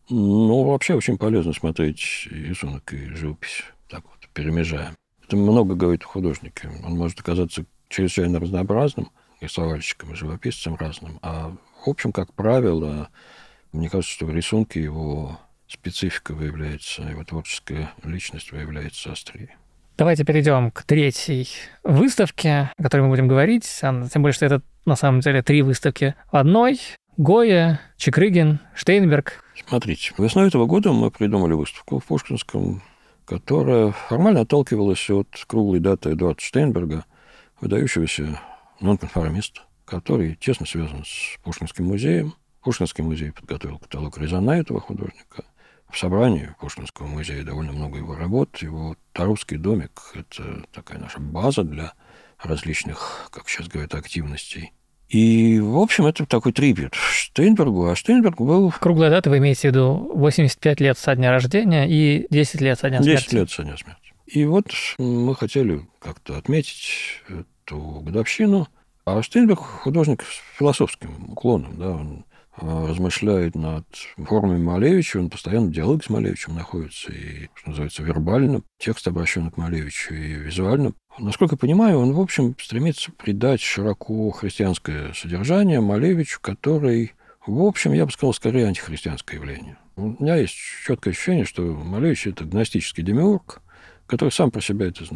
Но вообще очень полезно смотреть рисунок и живопись так вот, перемежая. Это много говорит о художнике. Он может оказаться чрезвычайно разнообразным, рисовальщиком и живописцем разным. А в общем, как правило, мне кажется, что в рисунке его специфика выявляется, его творческая личность выявляется острее. Давайте перейдем к третьей выставке, о которой мы будем говорить. Тем более, что это на самом деле 3 выставки в одной. Гойя, Чикрыгин, Штейнберг. Смотрите, весной этого года мы придумали выставку в Пушкинском, которая формально отталкивалась от круглой даты Эдуарда Штейнберга, выдающегося нонконформиста, который тесно связан с Пушкинским музеем. Пушкинский музей подготовил каталог Рязана этого художника. В собрании Пушкинского музея довольно много его работ. Его Тарусский домик – это такая наша база для различных, как сейчас говорят, активностей. И, в общем, это такой трибют Штейнбергу. А Штейнберг был... Круглая дата, вы имеете в виду 85 лет со дня рождения и 10 лет со дня смерти? 10 лет со дня смерти. И вот мы хотели как-то отметить эту годовщину. А Штейнберг художник с философским уклоном, да, он размышляет над формами Малевича, он постоянно в диалоге с Малевичем находится, и, что называется, вербально, текст обращен к Малевичу, и визуально. Насколько я понимаю, он, в общем, стремится придать широко христианское содержание Малевичу, который, в общем, я бы сказал, скорее антихристианское явление. У меня есть четкое ощущение, что Малевич – это гностический демиург, который сам про себя это знает.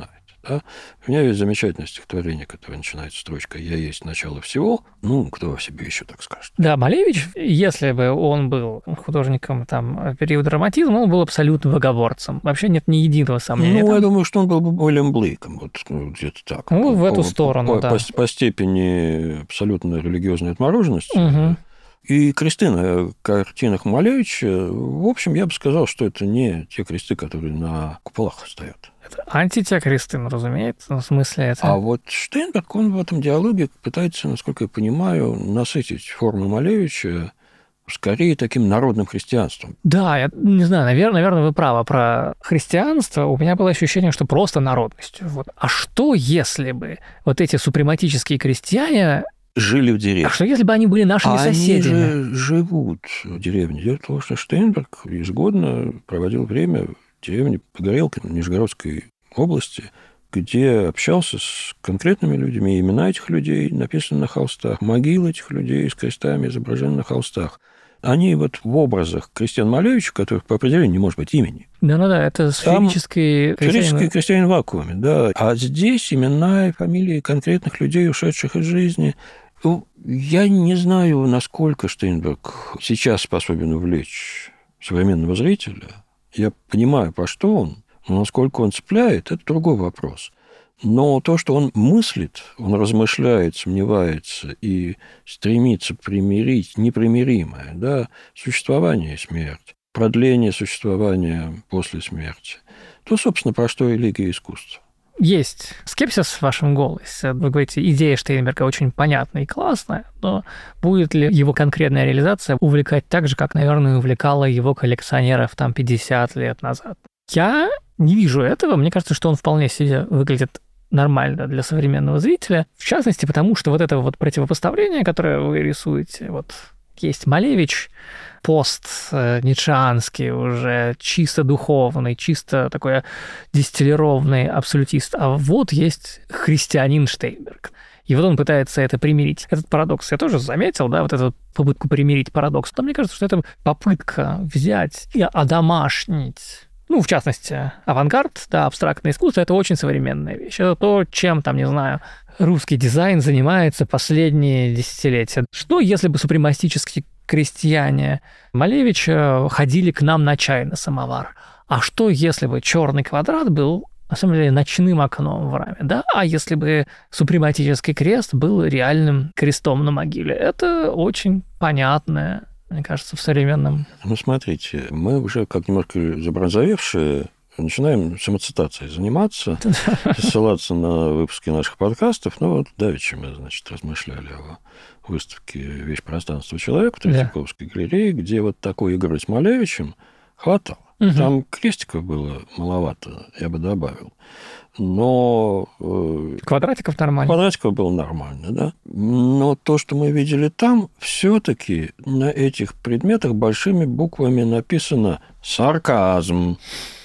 Да? У меня есть замечательное стихотворение, которое начинается строчкой «Я есть начало всего». Ну, кто о себе еще так скажет? Да, Малевич, если бы он был художником там, периода романтизма, он был абсолютно богоборцем. Вообще нет ни единого сомнения. Ну, я думаю, что он был бы Уильям Блейком, вот где-то так. Ну, в эту сторону, да. По степени абсолютно религиозной отмороженности. Угу. И кресты на картинах Малевича, в общем, я бы сказал, что это не те кресты, которые на куполах стоят. Это антитя кресты, разумеется, в смысле это... А вот Штейнберг, он в этом диалоге пытается, насколько я понимаю, насытить форму Малевича скорее таким народным христианством. Да, я не знаю, наверное, вы правы. Про христианство у меня было ощущение, что просто народностью. Вот. А что, если бы вот эти супрематические крестьяне жили в деревне? А что, если бы они были нашими соседями? Они же живут в деревне. Дело в том, что Штейнберг ежегодно проводил время в деревне Погорелки в Нижегородской области, где общался с конкретными людьми. Имена этих людей написаны на холстах. Могилы этих людей с крестами изображены на холстах. Они вот в образах крестьян Малевича, которых по определению не может быть имени. Да, это сферический крестьянин в вакууме, да. А здесь имена и фамилии конкретных людей, ушедших из жизни. Я не знаю, насколько Штейнберг сейчас способен увлечь современного зрителя. Я понимаю, про что он, но насколько он цепляет, это другой вопрос. Но то, что он мыслит, он размышляет, сомневается и стремится примирить непримиримое, да, существование и смерть, продление существования после смерти, то, собственно, про что религия и искусство. Есть скепсис в вашем голосе. Вы говорите, идея Штейнберга очень понятная и классная, но будет ли его конкретная реализация увлекать так же, как, наверное, увлекала его коллекционеров там 50 лет назад? Я не вижу этого. Мне кажется, что он вполне себе выглядит нормально для современного зрителя. В частности, потому что вот это вот противопоставление, которое вы рисуете, вот есть Малевич, пост-ницшеанский уже, чисто духовный, чисто такой дистиллированный абсолютист. А вот есть христианин Штейнберг. И вот он пытается это примирить. Этот парадокс я тоже заметил, да, вот эту попытку примирить парадокс. Но мне кажется, что это попытка взять и одомашнить. Ну, в частности, авангард, да, абстрактное искусство – это очень современная вещь. Это то, чем, там, не знаю, русский дизайн занимается последние десятилетия. Что, если бы супрематические крестьяне Малевича ходили к нам на чай на самовар? А что, если бы черный квадрат был, на самом деле, ночным окном в раме, да? А если бы супрематический крест был реальным крестом на могиле? Это очень понятное, мне кажется, в современном... Ну, смотрите, мы уже как немножко забронзовевшие начинаем самоцитацией заниматься, ссылаться на выпуски наших подкастов. Ну, вот давеча мы, значит, размышляли о выставке «Вещь пространства человека» в Третьяковской галерее, где вот такой игры с Малевичем хватало. Угу. Там крестиков было маловато, я бы добавил. Но... Квадратиков нормально. Квадратиков было нормально, да. Но то, что мы видели там, все-таки на этих предметах большими буквами написано «сарказм»,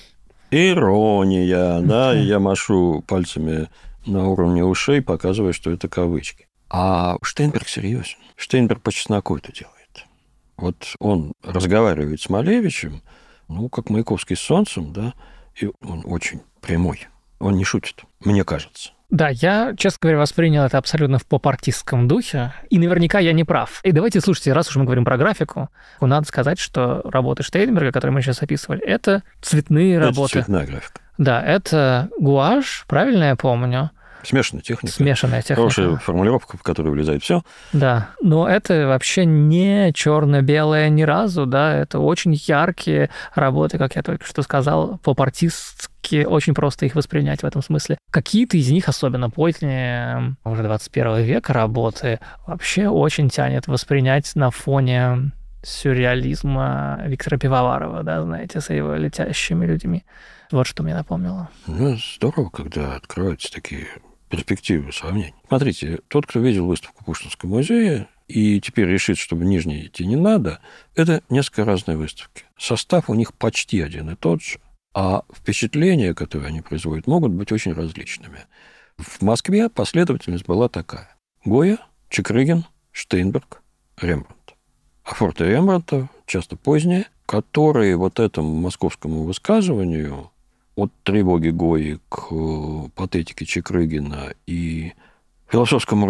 «ирония», да, и я машу пальцами на уровне ушей, показывая, что это кавычки. А Штейнберг серьезен. Штейнберг по чесноку это делает. Вот он разговаривает с Малевичем, ну, как Маяковский с солнцем, да, и он очень прямой. Он не шутит, мне кажется. Да, я, честно говоря, воспринял это абсолютно в поп-артистском духе, и наверняка я не прав. И давайте, слушайте, раз уж мы говорим про графику, надо сказать, что работы Штейнберга, которые мы сейчас описывали, это цветные работы. Это цветная графика. Да, это гуашь, правильно я помню? Смешанная техника. Смешанная техника. Хорошая формулировка, в которую влезает все. Да, но это вообще не черно-белое ни разу, да, это очень яркие работы, как я только что сказал, поп-артистски, очень просто их воспринять в этом смысле. Какие-то из них, особенно поздние, уже 21 века работы, вообще очень тянет воспринять на фоне сюрреализма Виктора Пивоварова, да, знаете, с его летящими людьми. Вот что мне напомнило. Ну, здорово, когда открываются такие перспективы сравнений. Смотрите, тот, кто видел выставку Пушкинского музея и теперь решит, что в Нижний идти не надо, это несколько разные выставки. Состав у них почти один и тот же, а впечатления, которые они производят, могут быть очень различными. В Москве последовательность была такая. Гойя, Чекрыгин, Штейнберг, Рембрандт. А форты Рембрандта, часто поздние, которые вот этому московскому высказыванию от тревоги Гои к патетике Чикрыгина и философскому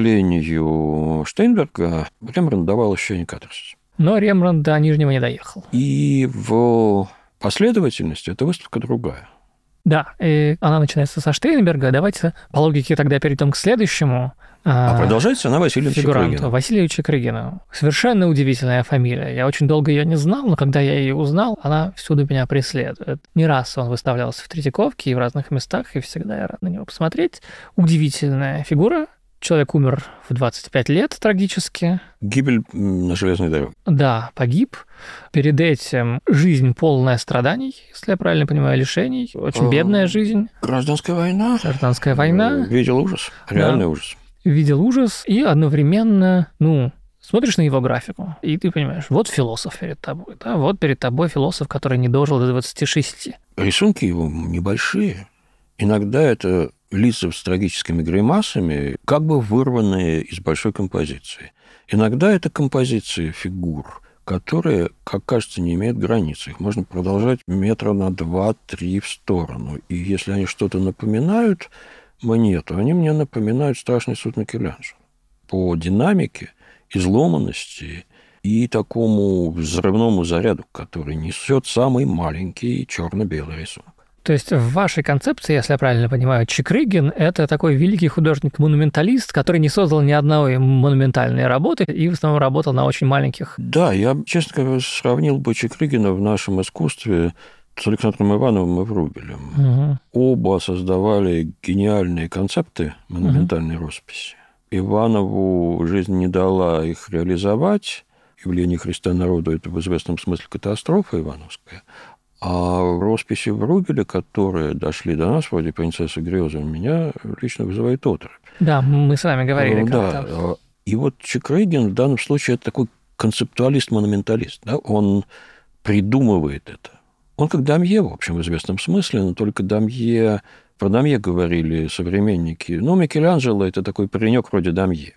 размышлению Штейнберга Рембрандт давал ощущение катарсиса. Но Рембрандт до Нижнего не доехал. И в последовательности эта выставка другая. Да, и она начинается со Штейнберга. Давайте по логике тогда перейдем к следующему. А продолжается она Василием Чикрыгиным. Василию Чикрыгину. Совершенно удивительная фамилия. Я очень долго ее не знал, но когда я ее узнал, она всюду меня преследует. Не раз он выставлялся в Третьяковке и в разных местах, и всегда я рад на него посмотреть. Удивительная фигура. Человек умер в 25 лет трагически. Гибель на железной дороге. Да, погиб. Перед этим жизнь полная страданий, если я правильно понимаю, лишений. Очень бедная жизнь. Гражданская война. Гражданская война. Видел ужас. Реальный ужас. Видел ужас и одновременно, смотришь на его графику, и ты понимаешь, вот философ перед тобой, да, вот перед тобой философ, который не дожил до 26. Рисунки его небольшие. Иногда это лица с трагическими гримасами, как бы вырванные из большой композиции. Иногда это композиции фигур, которые, как кажется, не имеют границ. Их можно продолжать метра на 2-3 в сторону. И если они что-то напоминают мне, то они мне напоминают страшный суд Микеланджело. По динамике, изломанности и такому взрывному заряду, который несет самый маленький черно-белый рисунок. То есть в вашей концепции, если я правильно понимаю, Чикрыгин – это такой великий художник-монументалист, который не создал ни одной монументальной работы и в основном работал на очень маленьких. Да, я, честно говоря, сравнил бы Чикрыгина в нашем искусстве с Александром Ивановым и Врубелем. Угу. Оба создавали гениальные концепты монументальной росписи. Иванову жизнь не дала их реализовать. Явление Христа народу – это в известном смысле катастрофа ивановская. А росписи Врубеля, которые дошли до нас, вроде «Принцессы грезы», меня лично вызывает оторопь. Да, мы с вами говорили как-то. Да. И вот Чикрыгин в данном случае это такой концептуалист-монументалист. Да? Он придумывает это. Он как Дамье, в общем, в известном смысле, но только Дамье... Про Дамье говорили современники. Микеланджело – это такой паренек вроде Дамье.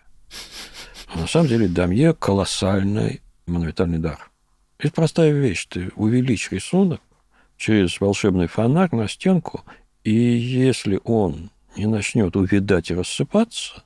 А на самом деле Дамье – колоссальный монументальный дар. Это простая вещь. Ты увеличь рисунок через волшебный фонарь на стенку, и если он не начнет увядать и рассыпаться,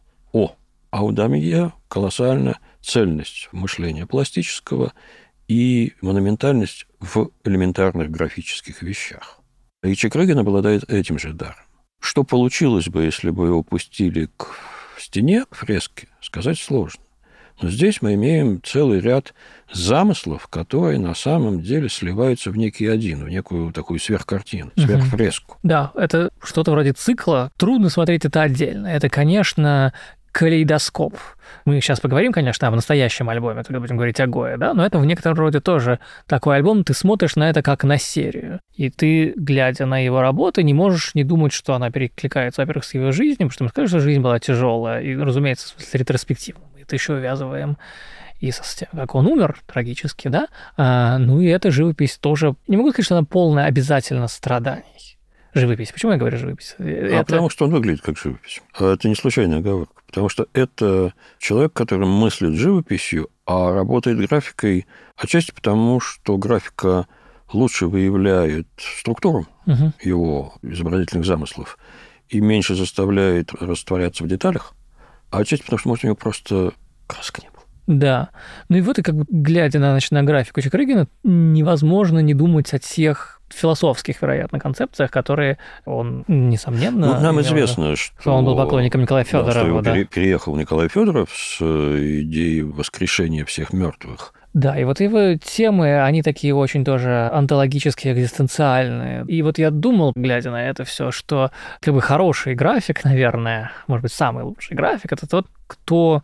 а у Дамье колоссальная цельность мышления пластического и монументальность в элементарных графических вещах. И Чикрыгин обладает этим же даром. Что получилось бы, если бы его пустили к стене, к фреске, сказать сложно. Но здесь мы имеем целый ряд замыслов, которые на самом деле сливаются в некий один, в некую такую сверхкартину, сверхфреску. Да, это что-то вроде цикла. Трудно смотреть это отдельно. Это, конечно, калейдоскоп. Мы сейчас поговорим, конечно, о настоящем альбоме, когда будем говорить о Гое, да, но это в некотором роде тоже такой альбом, ты смотришь на это как на серию, и ты, глядя на его работы, не можешь не думать, что она перекликается, во-первых, с его жизнью, потому что мы скажем, что жизнь была тяжелая, и, разумеется, в смысле ретроспективно. Мы это еще увязываем и со тем, как он умер трагически, да, и эта живопись тоже, не могу сказать, что она полная обязательно страданий. Живопись. Почему я говорю живопись? Потому что он выглядит как живопись. Это не случайная оговорка. Потому что это человек, который мыслит живописью, а работает графикой отчасти потому, что графика лучше выявляет структуру его изобразительных замыслов и меньше заставляет растворяться в деталях, а отчасти потому, что, может, у него просто краска не было. Да. И вот, и как бы, глядя на графику Чикрыгина, невозможно не думать о тех философских, вероятно, концепциях, которые он, несомненно... нам известно, что он был поклонником Николая Федорова. Что его переехал Николай Федоров с идеей воскрешения всех мертвых. Да, и вот его темы, они такие очень тоже онтологические, экзистенциальные. И вот я думал, глядя на это все, что как бы хороший график, наверное, может быть, самый лучший график, это тот, кто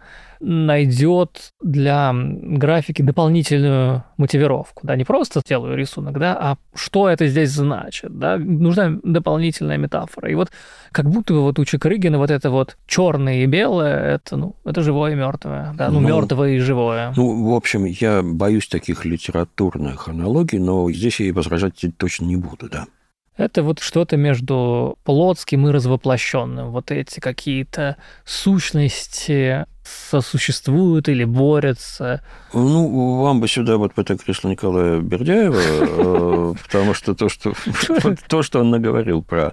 найдет для графики дополнительную мотивировку, да, не просто делаю рисунок, да, а что это здесь значит, да, нужна дополнительная метафора. И вот как будто бы вот у Чикрыгина вот это вот черное и белое, это живое и мертвое, да, мертвое и живое. В общем, я боюсь таких литературных аналогий, но здесь я и возражать точно не буду, да. Это вот что-то между плотским и развоплощенным. Вот эти какие-то сущности сосуществуют или борются. Ну, вам бы сюда вот в это кресло Николая Бердяева, потому что то, что он наговорил про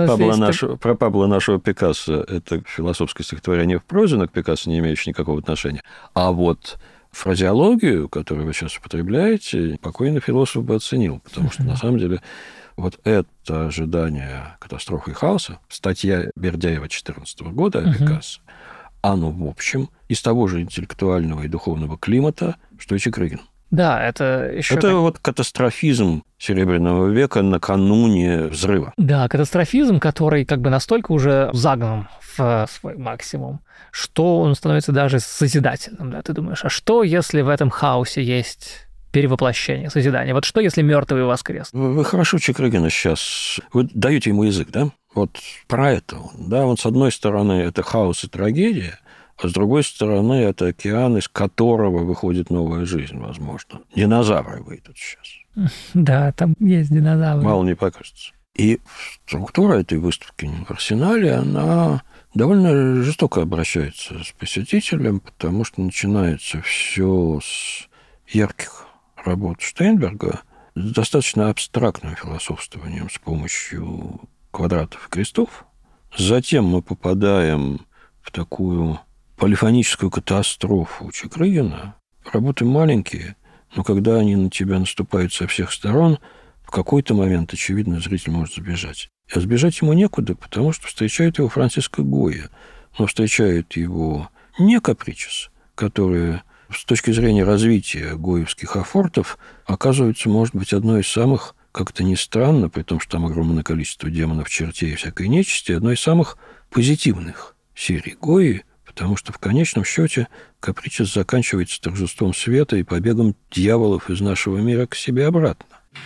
Пабло нашего Пикассо, это философское стихотворение в прозе, но к Пикассо не имеющее никакого отношения. А вот фразеологию, которую вы сейчас употребляете, покойный философ бы оценил, потому что, на самом деле, вот это ожидание катастрофы и хаоса, статья Бердяева 2014 года о Пикассо, оно, в общем, из того же интеллектуального и духовного климата, что и Чикрыгин. Да, это еще... Это вот катастрофизм Серебряного века накануне взрыва. Да, катастрофизм, который как бы настолько уже загнан в свой максимум, что он становится даже созидательным. Да? Ты думаешь, а что, если в этом хаосе есть перевоплощение, созидание? Вот что, если мертвый воскрес? Вы хорошо Чикрыгина сейчас... Вы даете ему язык, да? Вот про это он. Да? Он, с одной стороны, это хаос и трагедия, а с другой стороны, это океан, из которого выходит новая жизнь, возможно. Динозавры выйдут сейчас. Да, там есть динозавры. Мало не покажется. И структура этой выставки в Арсенале, она довольно жестоко обращается с посетителем, потому что начинается все с ярких работ Штейнберга, с достаточно абстрактным философствованием с помощью квадратов и крестов. Затем мы попадаем в такую полифоническую катастрофу Чикрыгина. Работы маленькие, но когда они на тебя наступают со всех сторон, в какой-то момент, очевидно, зритель может сбежать. А сбежать ему некуда, потому что встречает его Франциско Гойя. Но встречает его не Капричес, который с точки зрения развития гоевских афортов оказывается, может быть, одной из самых, как-то ни странно, при том, что там огромное количество демонов, чертей и всякой нечисти, одной из самых позитивных серий Гойи, потому что в конечном счете Капричес заканчивается торжеством света и побегом дьяволов из нашего мира к себе обратно.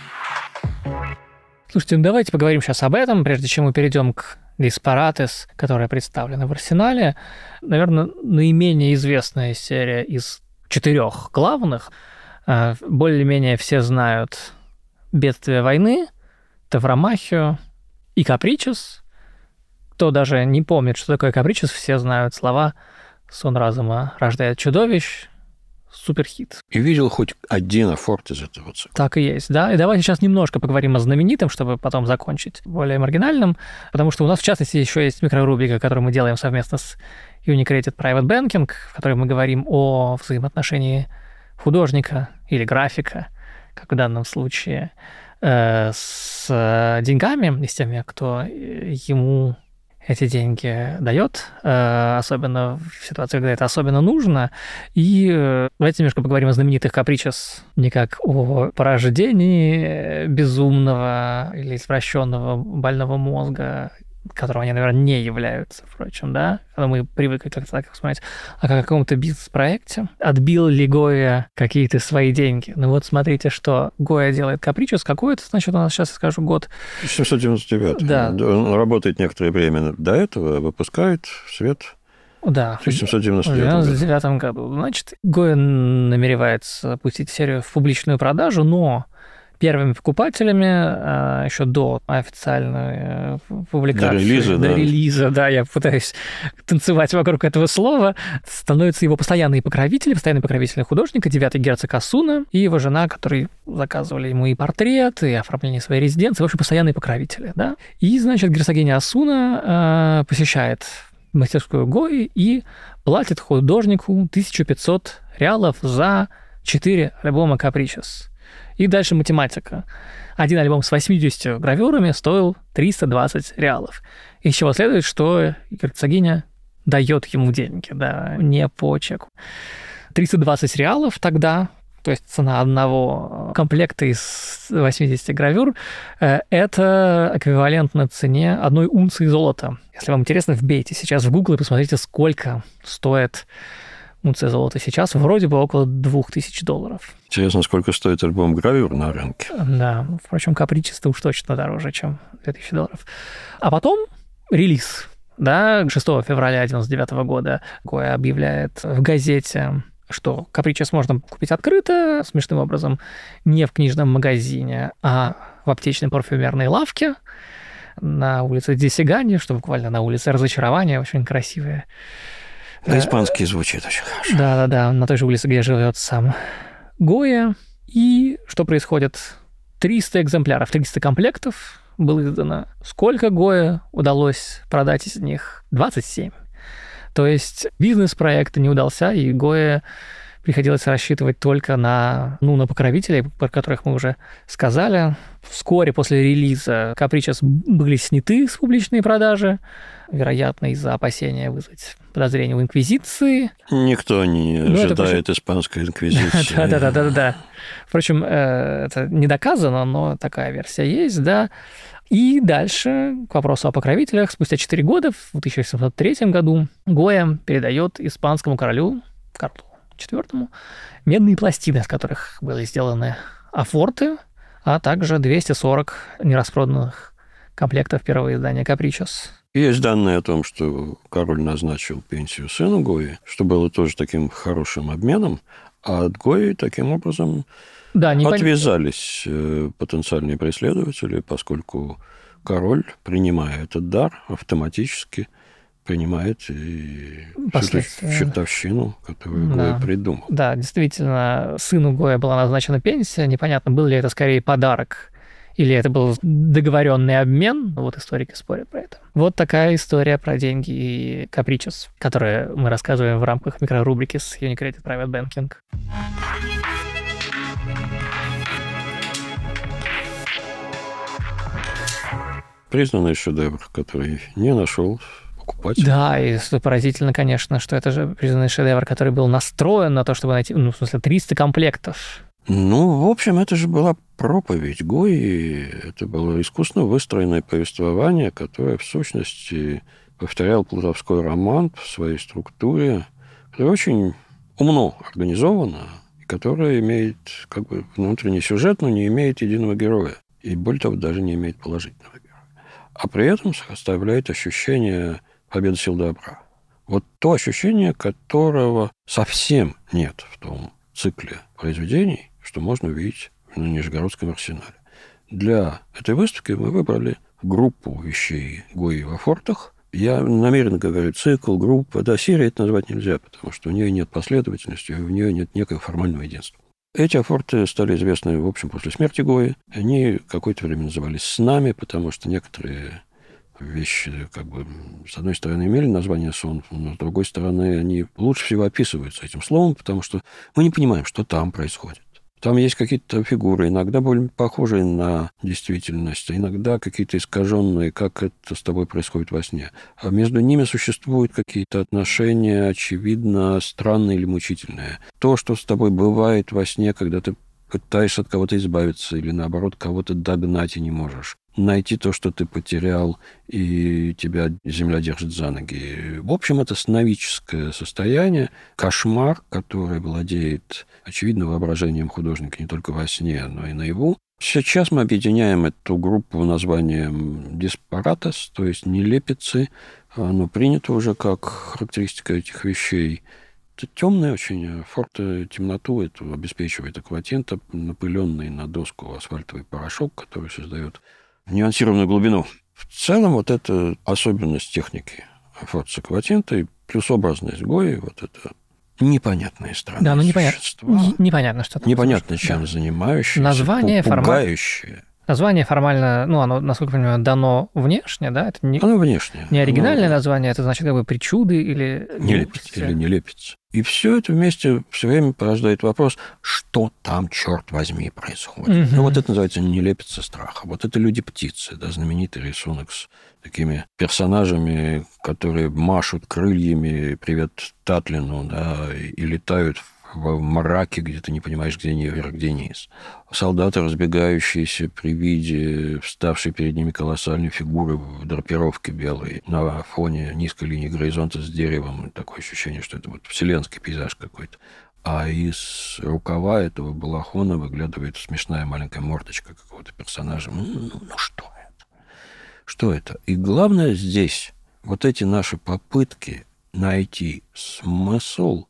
Слушайте, ну давайте поговорим сейчас об этом, прежде чем мы перейдем к Диспаратес, которая представлена в Арсенале. Наверное, наименее известная серия из 4 главных. Более-менее все знают «Бедствие войны», «Тавромахию» и «Капричес». Кто даже не помнит, что такое «Капричес», все знают слова «Сон разума рождает чудовищ», суперхит. И видел хоть один афорт из этого цикла. Так и есть, да. И давайте сейчас немножко поговорим о знаменитом, чтобы потом закончить более маргинальным, потому что у нас, в частности, еще есть микрорубрика, которую мы делаем совместно с Unicredit Private Banking, в которой мы говорим о взаимоотношении художника или графика, как в данном случае, с деньгами и с теми, кто ему эти деньги дает, особенно в ситуации, когда это особенно нужно. И давайте немножко поговорим о знаменитых «Капричес», не как о порождении безумного или извращенного больного мозга, которого они, наверное, не являются, впрочем, да, когда мы привыкли как-то так смотреть, а как о каком-то бизнес-проекте. Отбил ли Гойя какие-то свои деньги? Ну вот смотрите, что Гойя делает «Капричес». Какой это, значит, у нас сейчас, я скажу, год? 1799. Да. Он работает некоторое время до этого, выпускает в свет да. в 1799 году. Значит, Гойя намеревается пустить серию в публичную продажу, но первыми покупателями еще до официальной публикации, до релиза, да, я пытаюсь танцевать вокруг этого слова, становятся его постоянные покровители художника, 9-й герцог Осуна и его жена, которые заказывали ему и портрет, и оформление своей резиденции, в общем, постоянные покровители, да. И, значит, герцогиня Осуна посещает мастерскую Гойи и платит художнику 1500 реалов за 4 альбома «Капричес». И дальше математика. Один альбом с 80 гравюрами стоил 320 реалов. Из чего следует, что герцогиня дает ему деньги, да, не по чеку. 320 реалов тогда, то есть цена одного комплекта из 80 гравюр, это эквивалентно цене 1 унции золота. Если вам интересно, вбейте сейчас в Google и посмотрите, сколько стоит унция золота сейчас, вроде бы около $2000. Интересно, сколько стоит альбом гравюр на рынке. Да, впрочем, «Капричес» уж точно дороже, чем $2000. А потом релиз. Да, 6 февраля 1999 года Гойя объявляет в газете, что «Капричес» можно купить открыто, смешным образом, не в книжном магазине, а в аптечной парфюмерной лавке на улице Десигани, что буквально на улице Разочарования, очень красивая. По-испански звучит очень хорошо. Да-да-да, на той же улице, где живет сам Гоя. И что происходит? 300 экземпляров, 300 комплектов было издано. Сколько Гоя удалось продать из них? 27. То есть бизнес-проект не удался, и Гоя приходилось рассчитывать только на покровителей, про которых мы уже сказали. Вскоре после релиза Capricious были сняты с публичной продажи, вероятно, из-за опасения вызвать подозрения у Инквизиции. Никто не ожидает испанской Инквизиции. Да. Впрочем, это не доказано, но такая версия есть, да. И дальше, к вопросу о покровителях, спустя 4 года, в 1703 году, Гоя передает испанскому королю Карлу IV медные пластины, из которых были сделаны афорты, а также 240 нераспроданных комплектов первого издания Capricious. Есть данные о том, что король назначил пенсию сыну Гои, что было тоже таким хорошим обменом, а от Гои таким образом отвязались потенциальные преследователи, поскольку король, принимая этот дар, автоматически принимает и чертовщину, которую Гоя придумал. Да, действительно, сыну Гоя была назначена пенсия. Непонятно, был ли это скорее подарок или это был договоренный обмен. Вот историки спорят про это. Вот такая история про деньги и Capricious, которую мы рассказываем в рамках микрорубрики с UniCredit Private Banking. Признанный шедевр, который не нашел покупателя. Да, и поразительно, конечно, что это же признанный шедевр, который был настроен на то, чтобы найти, 300 комплектов. В общем, это же была проповедь Гои, это было искусно выстроенное повествование, которое, в сущности, повторял плутовской роман в своей структуре, которое очень умно организовано, и которое имеет внутренний сюжет, но не имеет единого героя. И, более того, даже не имеет положительного героя. А при этом оставляет ощущение победы сил добра. Вот то ощущение, которого совсем нет в том цикле произведений, что можно увидеть на Нижегородском арсенале. Для этой выставки мы выбрали группу вещей Гои в афортах. Я намеренно говорю цикл, группа. Да, серия это назвать нельзя, потому что у нее нет последовательности, у нее нет некого формального единства. Эти афорты стали известны, в общем, после смерти Гои. Они какое-то время назывались «снами», потому что некоторые вещи, с одной стороны, имели название «сон», но с другой стороны, они лучше всего описываются этим словом, потому что мы не понимаем, что там происходит. Там есть какие-то фигуры, иногда более похожие на действительность, иногда какие-то искаженные, как это с тобой происходит во сне. А между ними существуют какие-то отношения, очевидно, странные или мучительные. То, что с тобой бывает во сне, когда ты пытаешься от кого-то избавиться или, наоборот, кого-то догнать и не можешь. Найти то, что ты потерял, и тебя земля держит за ноги. В общем, это сновидческое состояние, кошмар, который владеет, очевидно, воображением художника не только во сне, но и наяву. Сейчас мы объединяем эту группу названием «диспаратес», то есть «нелепицы». Оно принято уже как характеристика этих вещей. Это темные очень форты, темноту это обеспечивает акватинт, напыленный на доску асфальтовый порошок, который создает нюансированную глубину. В целом, вот это особенность техники форта с акватинтой, плюс образность Гои, вот это непонятные странные существа. Непонятно, что там. Непонятно, чем занимающиеся, название пугающие. Название формально, оно, насколько я понимаю, дано внешне, да? Это не, оно внешне. Не оригинальное название, это значит причуды или... Нелепица. И все это вместе все время порождает вопрос, что там, черт возьми, происходит. Угу. Вот это называется нелепица страха. Вот это люди-птицы, да, знаменитый рисунок с такими персонажами, которые машут крыльями «Привет Татлину», да, и летают в мраке, где ты не понимаешь, где вверх, где низ. Солдаты, разбегающиеся при виде вставшей перед ними колоссальной фигуры в драпировке белой на фоне низкой линии горизонта с деревом. Такое ощущение, что это вселенский пейзаж какой-то. А из рукава этого балахона выглядывает смешная маленькая мордочка какого-то персонажа. Что это? Что это? И главное здесь, вот эти наши попытки найти смысл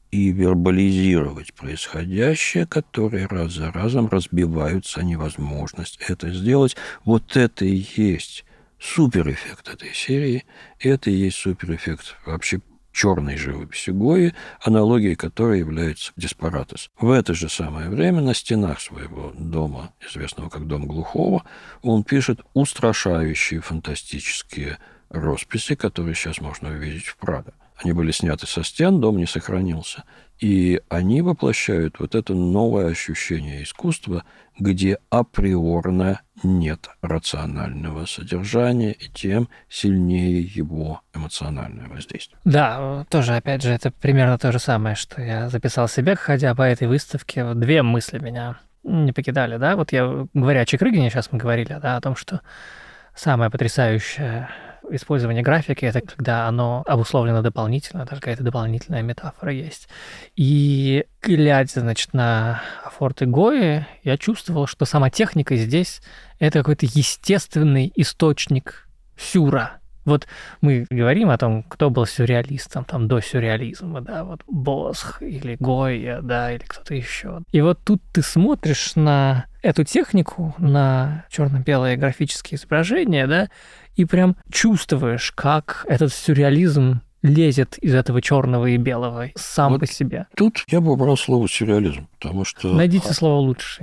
и вербализировать происходящее, которые раз за разом разбиваются о невозможность это сделать. Вот это и есть суперэффект этой серии, это и есть суперэффект вообще черной живописи Гойи, аналогией которой является Диспаратес. В это же самое время на стенах своего дома, известного как Дом Глухого, он пишет устрашающие фантастические росписи, которые сейчас можно увидеть в Прадо. Они были сняты со стен, дом не сохранился. И они воплощают вот это новое ощущение искусства, где априорно нет рационального содержания, и тем сильнее его эмоциональное воздействие. Да, тоже, опять же, это примерно то же самое, что я записал себе, ходя по этой выставке. Две мысли меня не покидали, да. Вот я, говоря о Чикрыгине, сейчас мы говорили, да, о том, что самое потрясающее использование графики — это когда оно обусловлено дополнительно, даже какая-то дополнительная метафора есть. И глядя, значит, на афорты Гои, я чувствовал, что сама техника здесь — это какой-то естественный источник сюра. Вот мы говорим о том, кто был сюрреалистом, там, до сюрреализма, да, вот Босх или Гойя, да, или кто-то еще. И вот тут ты смотришь на эту технику, на черно-белые графические изображения, да, и прям чувствуешь, как этот сюрреализм лезет из этого черного и белого сам вот по себе. Тут я бы убрал слово сюрреализм, потому что... Найдите слово лучше.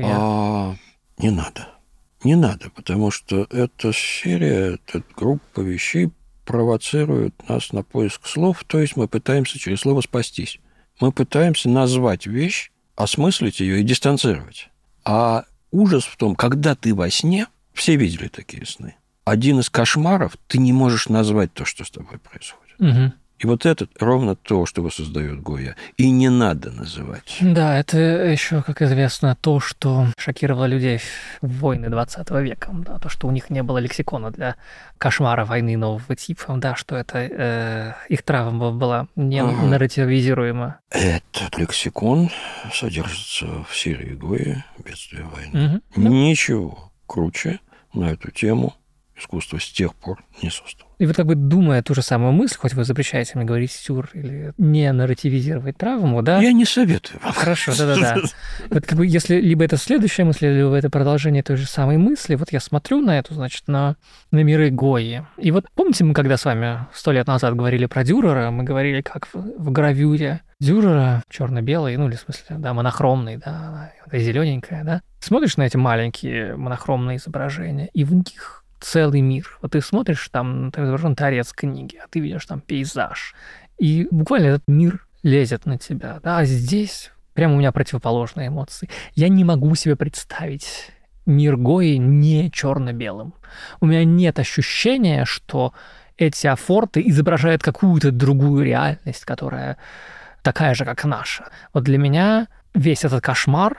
Не надо. Не надо, потому что эта серия, эта группа вещей провоцирует нас на поиск слов, то есть мы пытаемся через слово спастись. Мы пытаемся назвать вещь, осмыслить ее и дистанцировать. А ужас в том, когда ты во сне, все видели такие сны, один из кошмаров, ты не можешь назвать то, что с тобой происходит. Угу. И вот это ровно то, что воссоздает Гойя. И не надо называть. Да, это еще, как известно, то, что шокировало людей в войны 20 века. Да, то, что у них не было лексикона для кошмара войны нового типа. Да, что это их травма была не нарративизируема. Этот лексикон содержится в серии Гойи «Бедствие войны». Угу. Ничего круче на эту тему искусство с тех пор не создано. И вот как бы думая ту же самую мысль, хоть вы запрещаете мне говорить сюр или не нарративизировать травму, да? Я не советую вам. Хорошо, да-да-да. Вот как бы если либо это следующая мысль, либо это продолжение той же самой мысли, вот я смотрю на эту, значит, на миры Гойи. И вот помните, мы когда с вами 100 лет назад говорили про Дюрера, мы говорили, как в гравюре Дюрера черно-белый, ну или в смысле, да, монохромный, да, зелененькая, да. Смотришь на эти маленькие монохромные изображения, и в них целый мир. Вот ты смотришь, там изображен торец книги, а ты видишь там пейзаж. И буквально этот мир лезет на тебя. Да? А здесь прямо у меня противоположные эмоции. Я не могу себе представить мир Гойи не черно-белым. У меня нет ощущения, что эти афорты изображают какую-то другую реальность, которая такая же, как наша. Вот для меня весь этот кошмар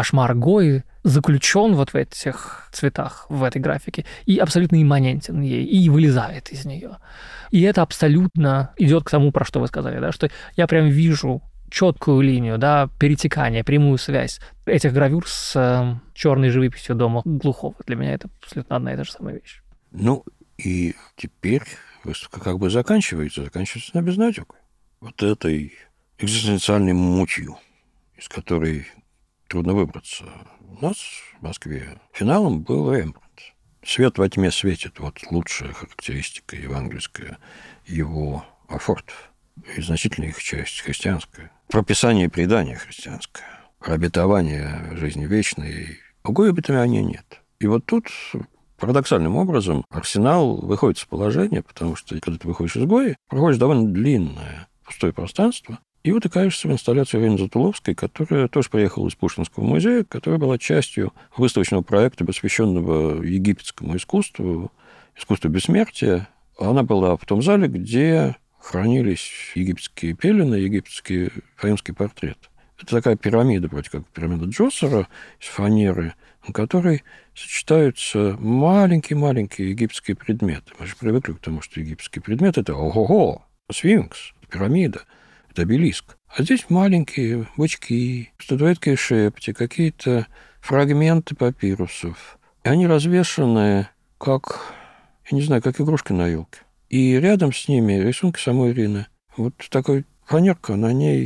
Гойи заключен вот в этих цветах, в этой графике, и абсолютно имманентен ей, и вылезает из нее. И это абсолютно идет к тому, про что вы сказали, да, что я прям вижу четкую линию, да, перетекание, прямую связь этих гравюр с черной живописью Дома Глухого. Для меня это абсолютно одна и та же самая вещь. Ну, и теперь выставка как бы заканчивается на безнадёгой. Вот этой экзистенциальной мутью, из которой трудно выбраться. У нас в Москве финалом был Рембрандт. «Свет во тьме светит» — вот лучшая характеристика евангельская его афортов. И значительная их часть христианская. Прописание предания христианское. Про обетование жизни вечной. Другой обетования нет. И вот тут парадоксальным образом Арсенал выходит из положения, потому что, когда ты выходишь из Гойи, проходишь довольно длинное пустое пространство, и вот окажешься в инсталляции Ирины Затуловской, которая тоже приехала из Пушкинского музея, которая была частью выставочного проекта, посвященного египетскому искусству бессмертия. Она была в том зале, где хранились египетские пелены, египетский римский портрет. Это такая пирамида, вроде как пирамида Джосера из фанеры, на которой сочетаются маленькие-маленькие египетские предметы. Мы же привыкли к тому, что египетские предметы – это ого-го, сфинкс, пирамида. Это обелиск. А здесь маленькие бычки, статуэтки и шепти, какие-то фрагменты папирусов. И они развешаны как, я не знаю, как игрушки на елке. И рядом с ними рисунки самой Ирины. Вот такая фанерка, на ней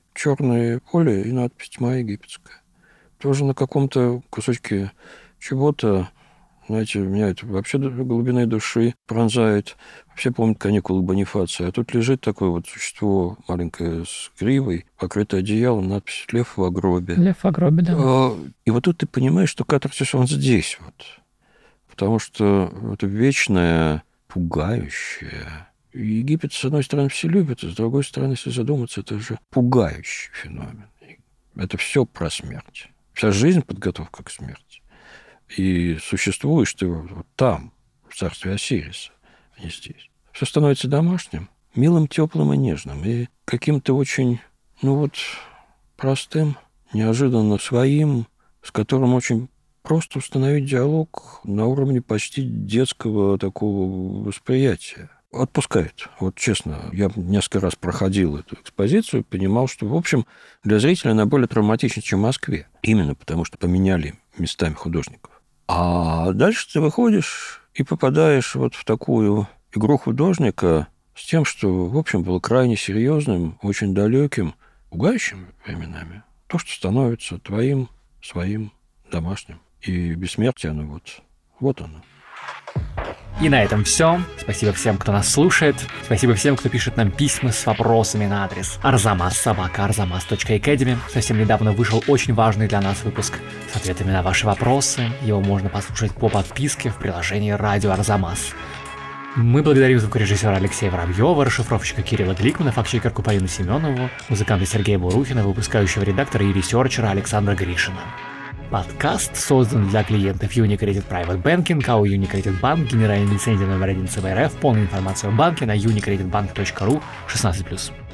черное поле и надпись «Тьма египетская». Тоже на каком-то кусочке чего-то, знаете, меня это вообще до глубины души пронзает. Все помнят каникулы Бонифация. А тут лежит такое вот существо маленькое с гривой, покрытое одеялом, надпись «Лев в гробе». Лев в гробе, да. И вот тут ты понимаешь, что катарсис он здесь вот. Потому что это вечное, пугающее. Египет, с одной стороны, все любят, а с другой стороны, если задуматься, это же пугающий феномен. Это все про смерть. Вся жизнь — подготовка к смерти. И существуешь ты вот там, в царстве Осириса, а не здесь. Все становится домашним, милым, теплым и нежным. И каким-то очень, простым, неожиданно своим, с которым очень просто установить диалог на уровне почти детского такого восприятия. Отпускает. Вот честно, я несколько раз проходил эту экспозицию, понимал, что, в общем, для зрителя она более травматична, чем в Москве. Именно потому, что поменяли местами художников. А дальше ты выходишь и попадаешь вот в такую игру художника с тем, что, в общем, было крайне серьезным, очень далеким, пугающим временами. То, что становится твоим, своим, домашним. И бессмертие, оно вот оно. И на этом все. Спасибо всем, кто нас слушает. Спасибо всем, кто пишет нам письма с вопросами на адрес arzamas@arzamas.academy. Совсем недавно вышел очень важный для нас выпуск с ответами на ваши вопросы. Его можно послушать по подписке в приложении «Радио Арзамас». Мы благодарим звукорежиссера Алексея Воробьева, расшифровщика Кирилла Гликмана, фактчекерку Полину Семенову, музыканта Сергея Бурухина, выпускающего редактора и ресерчера Александра Гришина. Подкаст создан для клиентов Unicredit Private Banking, АО Unicredit Bank, генеральный лицензия номер 1 ЦБ РФ. Полная информация о банке на unicreditbank.ru 16+.